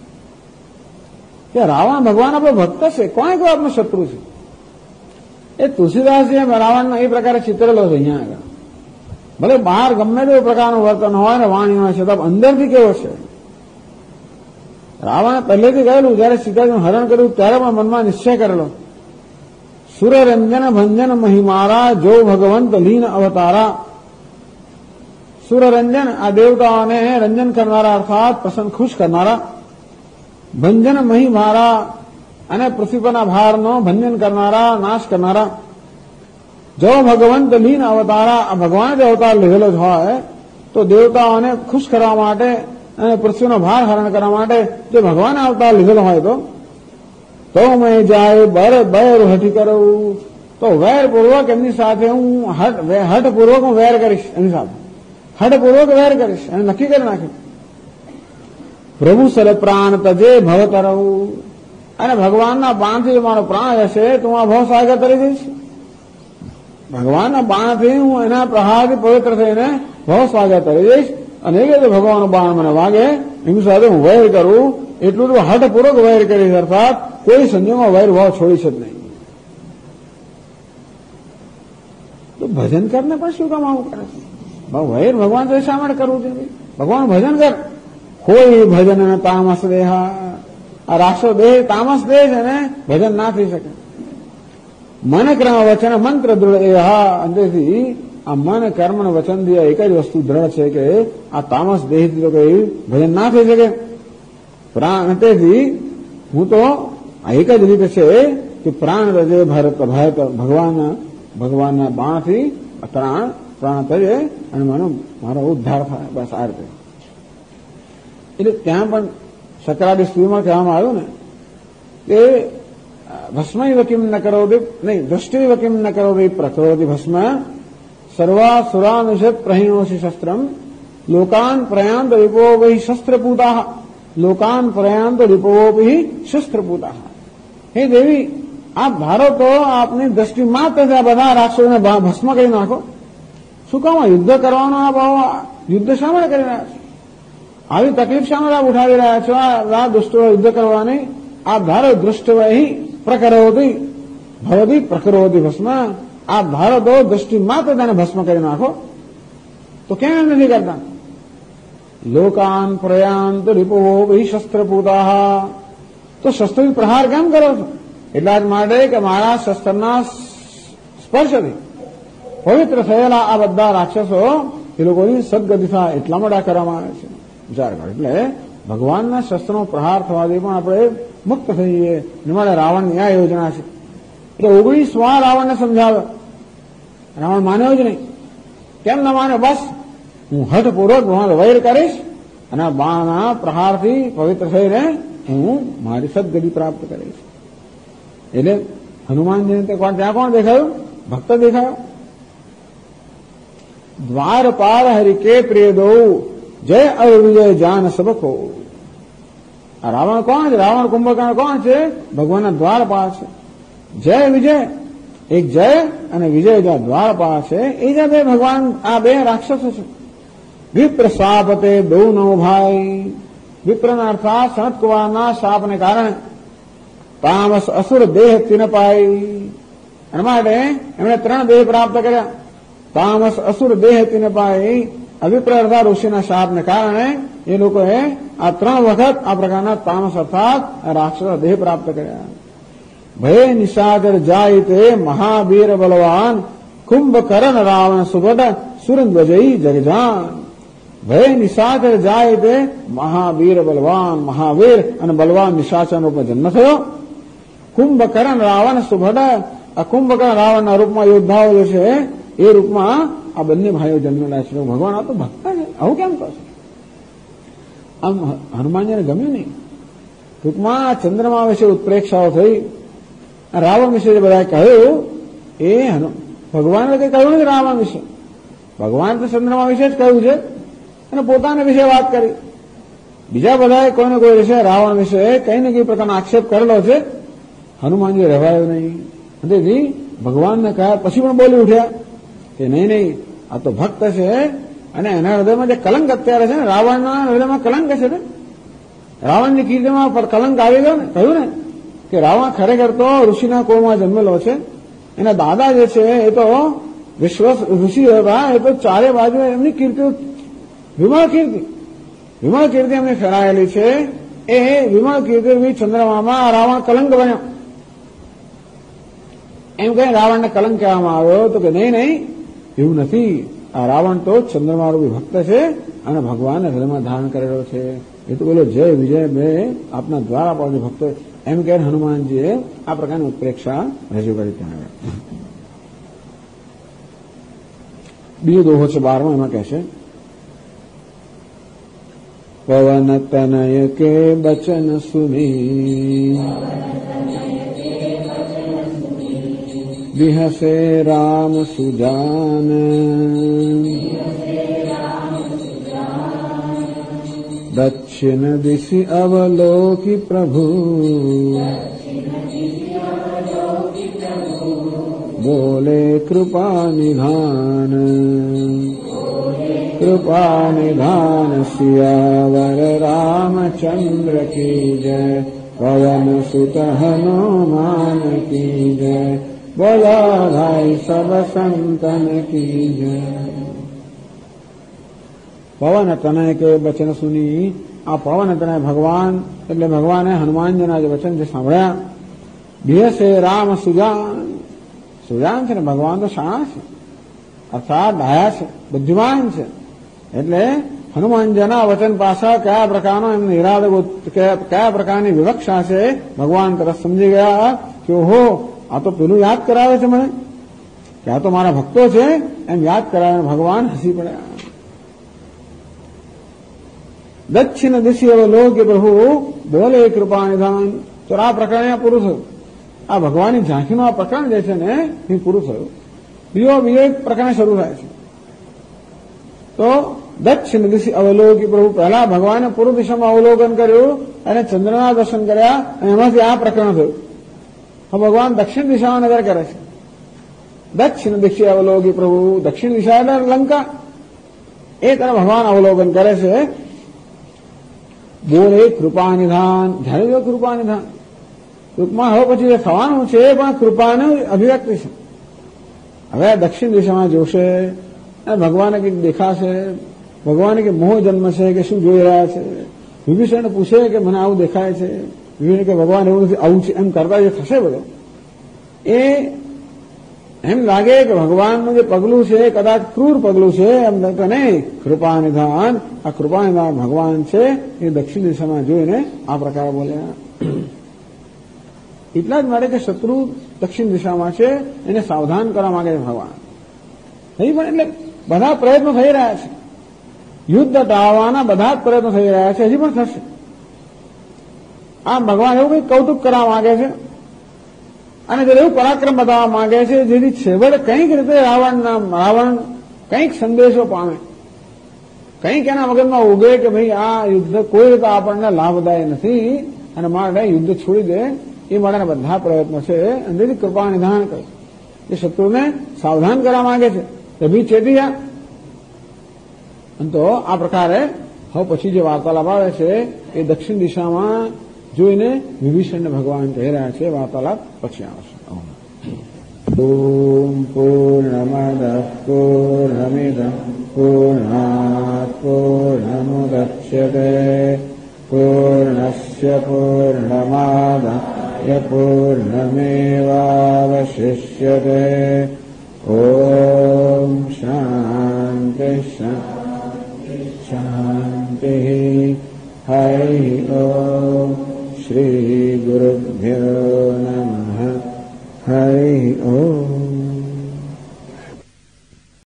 કે રાવણ ભગવાન આપણો ભક્ત છે, કોણ કોઈ આપનો શત્રુ છે? એ તુલસીદાસજી રાવણનો એ પ્રકારે ચિતરેલો છે અહીંયા આગળ. ભલે બહાર ગમે તે પ્રકારનું વર્તન હોય ને વાણી હોય છે, તો અંદરથી કેવો છે? રાવણે પહેલેથી કહેલું, જયારે સીતાજીનું હરણ કર્યું ત્યારે પણ મનમાં નિશ્ચય કરેલો, સુરરંજન ભંજન મહિમારા, જો ભગવંત લીન અવતારા. સુરરંજન, આ દેવતાઓને રંજન કરનારા, અર્થાત પ્રસન્ન ખુશ કરનારા. ભંજન મહિમારા, અને પૃથ્વી પરના ભારનો ભંજન કરનારા, નાશ કરનારા. જો ભગવંત લીન અવતારા, આ ભગવાન જે અવતાર લીધેલો જ હોય તો દેવતાઓને ખુશ કરવા માટે અને પૃથ્વીનો ભાર હરણ કરવા માટે જે ભગવાન અવતાર લીધેલો હોય તો મેં જાય બેર હઠી કરું, તો વેરપૂર્વક એમની સાથે હું હઠપૂર્વક હું વેર કરીશ, એમની સાથે હઠપૂર્વક વેર કરીશ, એને નક્કી કરી નાખ્યું. પ્રભુ સર પ્રાણ તજે ભવ તરવું, અને ભગવાનના બાણથી મારો પ્રાણ હશે તો હું આ ભવસાગર તરી દઈશ. ભગવાનના બાણથી હું એના પ્રહારથી પવિત્ર થઈને ભાવ સ્વાગત કરી દઈશ. અને એ રીતે ભગવાનનું બાણ મને વાગે એની સાથે હું વૈર કરું, એટલું તો હઠપૂર્વક વૈર કરીશ, અર્થાત કોઈ સંજોગમાં વૈર ભાવ છોડીશ જ નહીં. તો ભજન કરને પણ શું કામ આવું કરે છે? વૈર ભગવાન તો શા માટે કરવું છે? ભગવાન ભજન કર. કોઈ ભજન અને તામસ દેહા, આ રાક્ષસ દેહ તામસ દેહ છે ને, ભજન ના થઈ શકે. મન કર્મ વચન મંત્ર દૃઢ એ હા. અંદરથી આ મન કર્મ અને વચન થી એક જ વસ્તુ દ્રઢ છે કે આ તામસ દેહથી તો કઈ ભજન ના થઈ શકે. પ્રાણ તેથી હું તો આ એક જ રીતે છે કે પ્રાણ રજે ભગવાનના બાણથી પ્રાણ તજે અને મારો ઉદ્ધાર થાય. બસ આ રીતે. એટલે ત્યાં પણ સકરાદી સ્ત્રીમાં કહેવામાં આવ્યું ને કે ભસ્મૈવ કિમ ન કરોતિ, નહીં દૃષ્ટિવ કિમ ન કરોતિ પ્રકરોતિ ભસ્મ સર્વા સુરાનુષત પ્રહિણોષિ શસ્ત્રમ લોકાન પ્રયાંત વિપો વહી શસ્ત્રપૂતા, લોકાન પ્રયાંત વિપો વહી શસ્ત્રપૂતા. હે દેવી, આપ ધારો તો આપની દ્રષ્ટિ માત્ર આ બધા રાક્ષસોને ભસ્મ કરી નાખો. શું કામ યુદ્ધ કરવાનો આપ યુદ્ધ શા માટે કરી રહ્યા છો? આવી તકલીફ શા માટે આપ ઉઠાવી રહ્યા છો? આ દુષ્ટો યુદ્ધ કરવાની આપ ધારો દૃષ્ટ વહી પ્રકરોતિ ભવતી પ્રકરોતિ ભસ્મ. આપ ધારો તો દ્રષ્ટિ માત્ર તેને ભસ્મ કરી નાખો. તો કેમ નથી કરતા? લોકાન પ્રયાંત રિપો વહી શસ્ત્રપૂતા. તો શસ્ત્રથી પ્રહાર કેમ કરો છો? એટલા જ માટે કે મારા શસ્ત્રના સ્પર્શથી પવિત્ર થયેલા આ બધા રાક્ષસો એ લોકોની સદગતિ થાય એટલા માટે કરવામાં આવે છે. વિચાર કરો. એટલે ભગવાનના શસ્ત્રનો પ્રહાર થવાથી પણ આપણે મુક્ત થઈ જઈએ. એના માટે રાવણની આ યોજના છે. એટલે 19 વાર રાવણને સમજાવ્યો. રાવણ માન્યો જ નહીં. કેમ ન માને? બસ હું હઠપૂર્વક ભગવાન વૈર કરીશ અને બાણના પ્રહારથી પવિત્ર થઈને હું મારી સદગતિ પ્રાપ્ત કરીશ. એટલે હનુમાનજીને ત્યાં કોણ દેખાયું? ભક્ત દેખાયો. દ્વારપાલ હરિકે પ્રિય દો જય અવિજય જાન સબકો. આ રાવણ કોણ છે? રાવણ કુંભકર્ણ કોણ છે? ભગવાનના દ્વારપાલ છે. જય વિજય, એક જય અને વિજય જ્યાં દ્વારપાલ છે એ જ્યાં બે ભગવાન આ બે રાક્ષસો છે. વિપ્ર શાપતે દો નવ ભાઈ. વિપ્રના અર્થાત સનત કુમારના શાપને કારણે તામસ અસુર દેહ તિન પાઈ. એના માટે એમણે 3 દેહ પ્રાપ્ત કર્યા. તામસ અસુર દેહ તિન પાઈ. અવિપ્ર અર્થાત ઋષિના શાપને કારણે એ લોકોએ આ 3 વખત આ પ્રકારના તામસ અર્થાત રાક્ષસ દેહ પ્રાપ્ત કર્યા. ભય નિશાચર જાય તે મહાવીર બલવાન કુંભકર્ણ રાવણ સુભટ સુરંધ્વજયી જગજાન. ભય નિશાચર જાય તે મહાવીર બલવાન, મહાવીર અને બલવાન નિશાચર રૂપમાં જન્મ થયો. કુંભકર્ણ રાવણ સુભટ, આ કુંભકર્ણ રાવણના રૂપમાં યોદ્ધાઓ જે છે એ રૂપમાં આ બંને ભાઈઓ જન્મેલા છે. ભગવાન આ તો ભક્ત છે, આવું કેમ કરશે? આમ હનુમાનજીને ગમ્યું નહીં. ટૂંકમાં ચંદ્રમા વિશે ઉત્પ્રેક્ષાઓ થઈ. રાવણ વિશે જે બધા કહ્યું એ ભગવાને કઈ કહ્યું નથી. રાવણ વિશે ભગવાન તો ચંદ્રમા વિશે જ કહ્યું છે અને પોતાના વિશે વાત કરી. બીજા બધા કોઈને કોઈ વિશે રાવણ વિશે કઈ ને કઈ પ્રકારનો આક્ષેપ કરેલો છે. હનુમાનજી રહેવાયો નહીં. તેથી ભગવાનને કહ્યા પછી પણ બોલી ઉઠ્યા કે નહીં નહીં, આ તો ભક્ત છે અને એના હૃદયમાં જે કલંક અત્યારે છે ને, રાવણના હૃદયમાં કલંક છે ને, રાવણની કીર્તિમાં પર કલંક આવી ગયો ને. કહ્યું ને કે રાવણ ખરેખર તો ઋષિના કુળમાં જન્મેલો છે. એના દાદા જે છે એ તો વિશ્વ ઋષિ હતા. એ તો ચારે બાજુ એમની કીર્તિ વિમળ કીર્તિ એમની ફેલાયેલી છે. એ વિમળ કીર્તિ ચંદ્રમામાં રાવણ કલંક બન્યો. એમ કઈ રાવણને કલંક કહેવામાં આવ્યો તો કે નહીં, એવું નથી. આ રાવણ તો ચંદ્રમારૂપી ભક્ત છે અને ભગવાનને હૃદયમાં ધારણ કરેલો છે. એ તો બોલો જય વિજય બે આપના દ્વારા પાડે ભક્તો. એમ કહે હનુમાનજીએ આ પ્રકારની ઉત્પ્રેક્ષા રજૂ કરી ત્યાં. બીજો દોહો છે 12મો. એમાં કહે છે પવન તનય કે બચન સુની વિહસે રામ સુજાન. દક્ષિણ દિશી અવલોકી પ્રભુ बोले कृपा निधान। कृपा निधान सियावर रामचंद्र की जय। पवन सुत हनुमान की जय। बोला भाई सब संतन की जय। પવન તનય કે વચન સુની, આ પવન તનય ભગવાન એટલે ભગવાને હનુમાનજીના જે વચન છે સાંભળ્યા. દિવસે રામ સુજાન, સુજાન છે ને ભગવાન તો શાણા છે, અર્થાત ડાયા છે, બુદ્ધિમાન છે. એટલે હનુમાનજીના વચન પાછળ કયા પ્રકારનો એમનો ઈરાદો, કયા પ્રકારની વિવક્ષા છે ભગવાન તરફ સમજી ગયા કે ઓહો આ તો પેલું યાદ કરાવે છે મને, કે આ તો મારા ભક્તો છે એમ યાદ કરાવે. ભગવાન હસી પડ્યા. દક્ષિણ દિશી અવલોકે પ્રભુ બોલે કૃપા નિધાન. તો આ પ્રકરણ પૂરું થયું. આ ભગવાનની ઝાંખીનું આ પ્રકરણ જે છે ને એ પૂરું થયું. બીજો એક પ્રકરણ શરૂ થાય છે. તો દક્ષિણ દિશી અવલોકી પ્રભુ, પહેલા ભગવાને પૂર્વ દિશામાં અવલોકન કર્યું અને ચંદ્રના દર્શન કર્યા અને એમાંથી આ પ્રકરણ થયું. હવે ભગવાન દક્ષિણ દિશામાં નજર કરે છે. દક્ષિણ દિશી અવલોકી પ્રભુ, દક્ષિણ દિશા એટલે લંકા, એ તરફ ભગવાન અવલોકન કરે છે. બોલે કૃપા નિધાન. જ્યારે જો કૃપા નિધાન ટૂંકમાં હવે પછી જે થવાનું છે એ પણ કૃપાની અભિવ્યક્તિ છે. હવે દક્ષિણ દિશામાં જોશે અને ભગવાને કંઈક દેખાશે, ભગવાને કે મોહ જન્મ છે કે શું જોઈ રહ્યા છે. વિભીષણ પૂછે કે મને આવું દેખાય છે. વિભીષણ કે ભગવાન એવું નથી, આવું છે, એમ કરતા જે થશે બધો એ એમ લાગે કે ભગવાનનું જે પગલું છે કદાચ ક્રૂર પગલું છે, એમ નહીં. કૃપા નિધાન, આ કૃપા નિધાન ભગવાન છે એ દક્ષિણ દિશામાં જોઈને આ પ્રકારે બોલ્યા. એટલા જ માટે કે શત્રુ દક્ષિણ દિશામાં છે એને સાવધાન કરવા માંગે છે ભગવાન. નહીં પણ એટલે બધા પ્રયત્નો થઈ રહ્યા છે, યુદ્ધ ટાળવાના બધા જ પ્રયત્નો થઈ રહ્યા છે, હજી પણ થશે. આમ ભગવાન એવું કંઈક કૌતુક કરવા માંગે છે અને જ્યારે એવું પરાક્રમ બતાવવા માંગે છે જેથી છેવટે કંઈક રીતે રાવણ કંઈક સંદેશો પામે, કંઈક એના મગજમાં ઉગે કે ભાઈ આ યુદ્ધ કોઈ રીતે આપણને લાભદાયી નથી અને મારે યુદ્ધ છોડી દે. એ માટેના બધા પ્રયત્નો છે. અંદરથી કૃપા નિધાન કરે, એ શત્રુને સાવધાન કરવા માંગે છે કે ભી ચેતી જા. તો આ પ્રકારે હવે પછી જે વાર્તાલાપ આવે છે એ દક્ષિણ દિશામાં જોઈને વિભીષણને ભગવાન કહી રહ્યા છે. વાર્તાલાપ પછી આવશે. ઓમ પૂર્ણમદ પૂર્ણમિદં પૂર્ણાત પૂર્ણમુદચ્યતે પૂર્ણસ્ય પૂર્ણમાદાય પૂર્ણમેવાવશિષ્યતે. ઓમ શાંતિ શાંતિ શાંતિ. હરિ ઓમ. શ્રી ગુરુભ્યો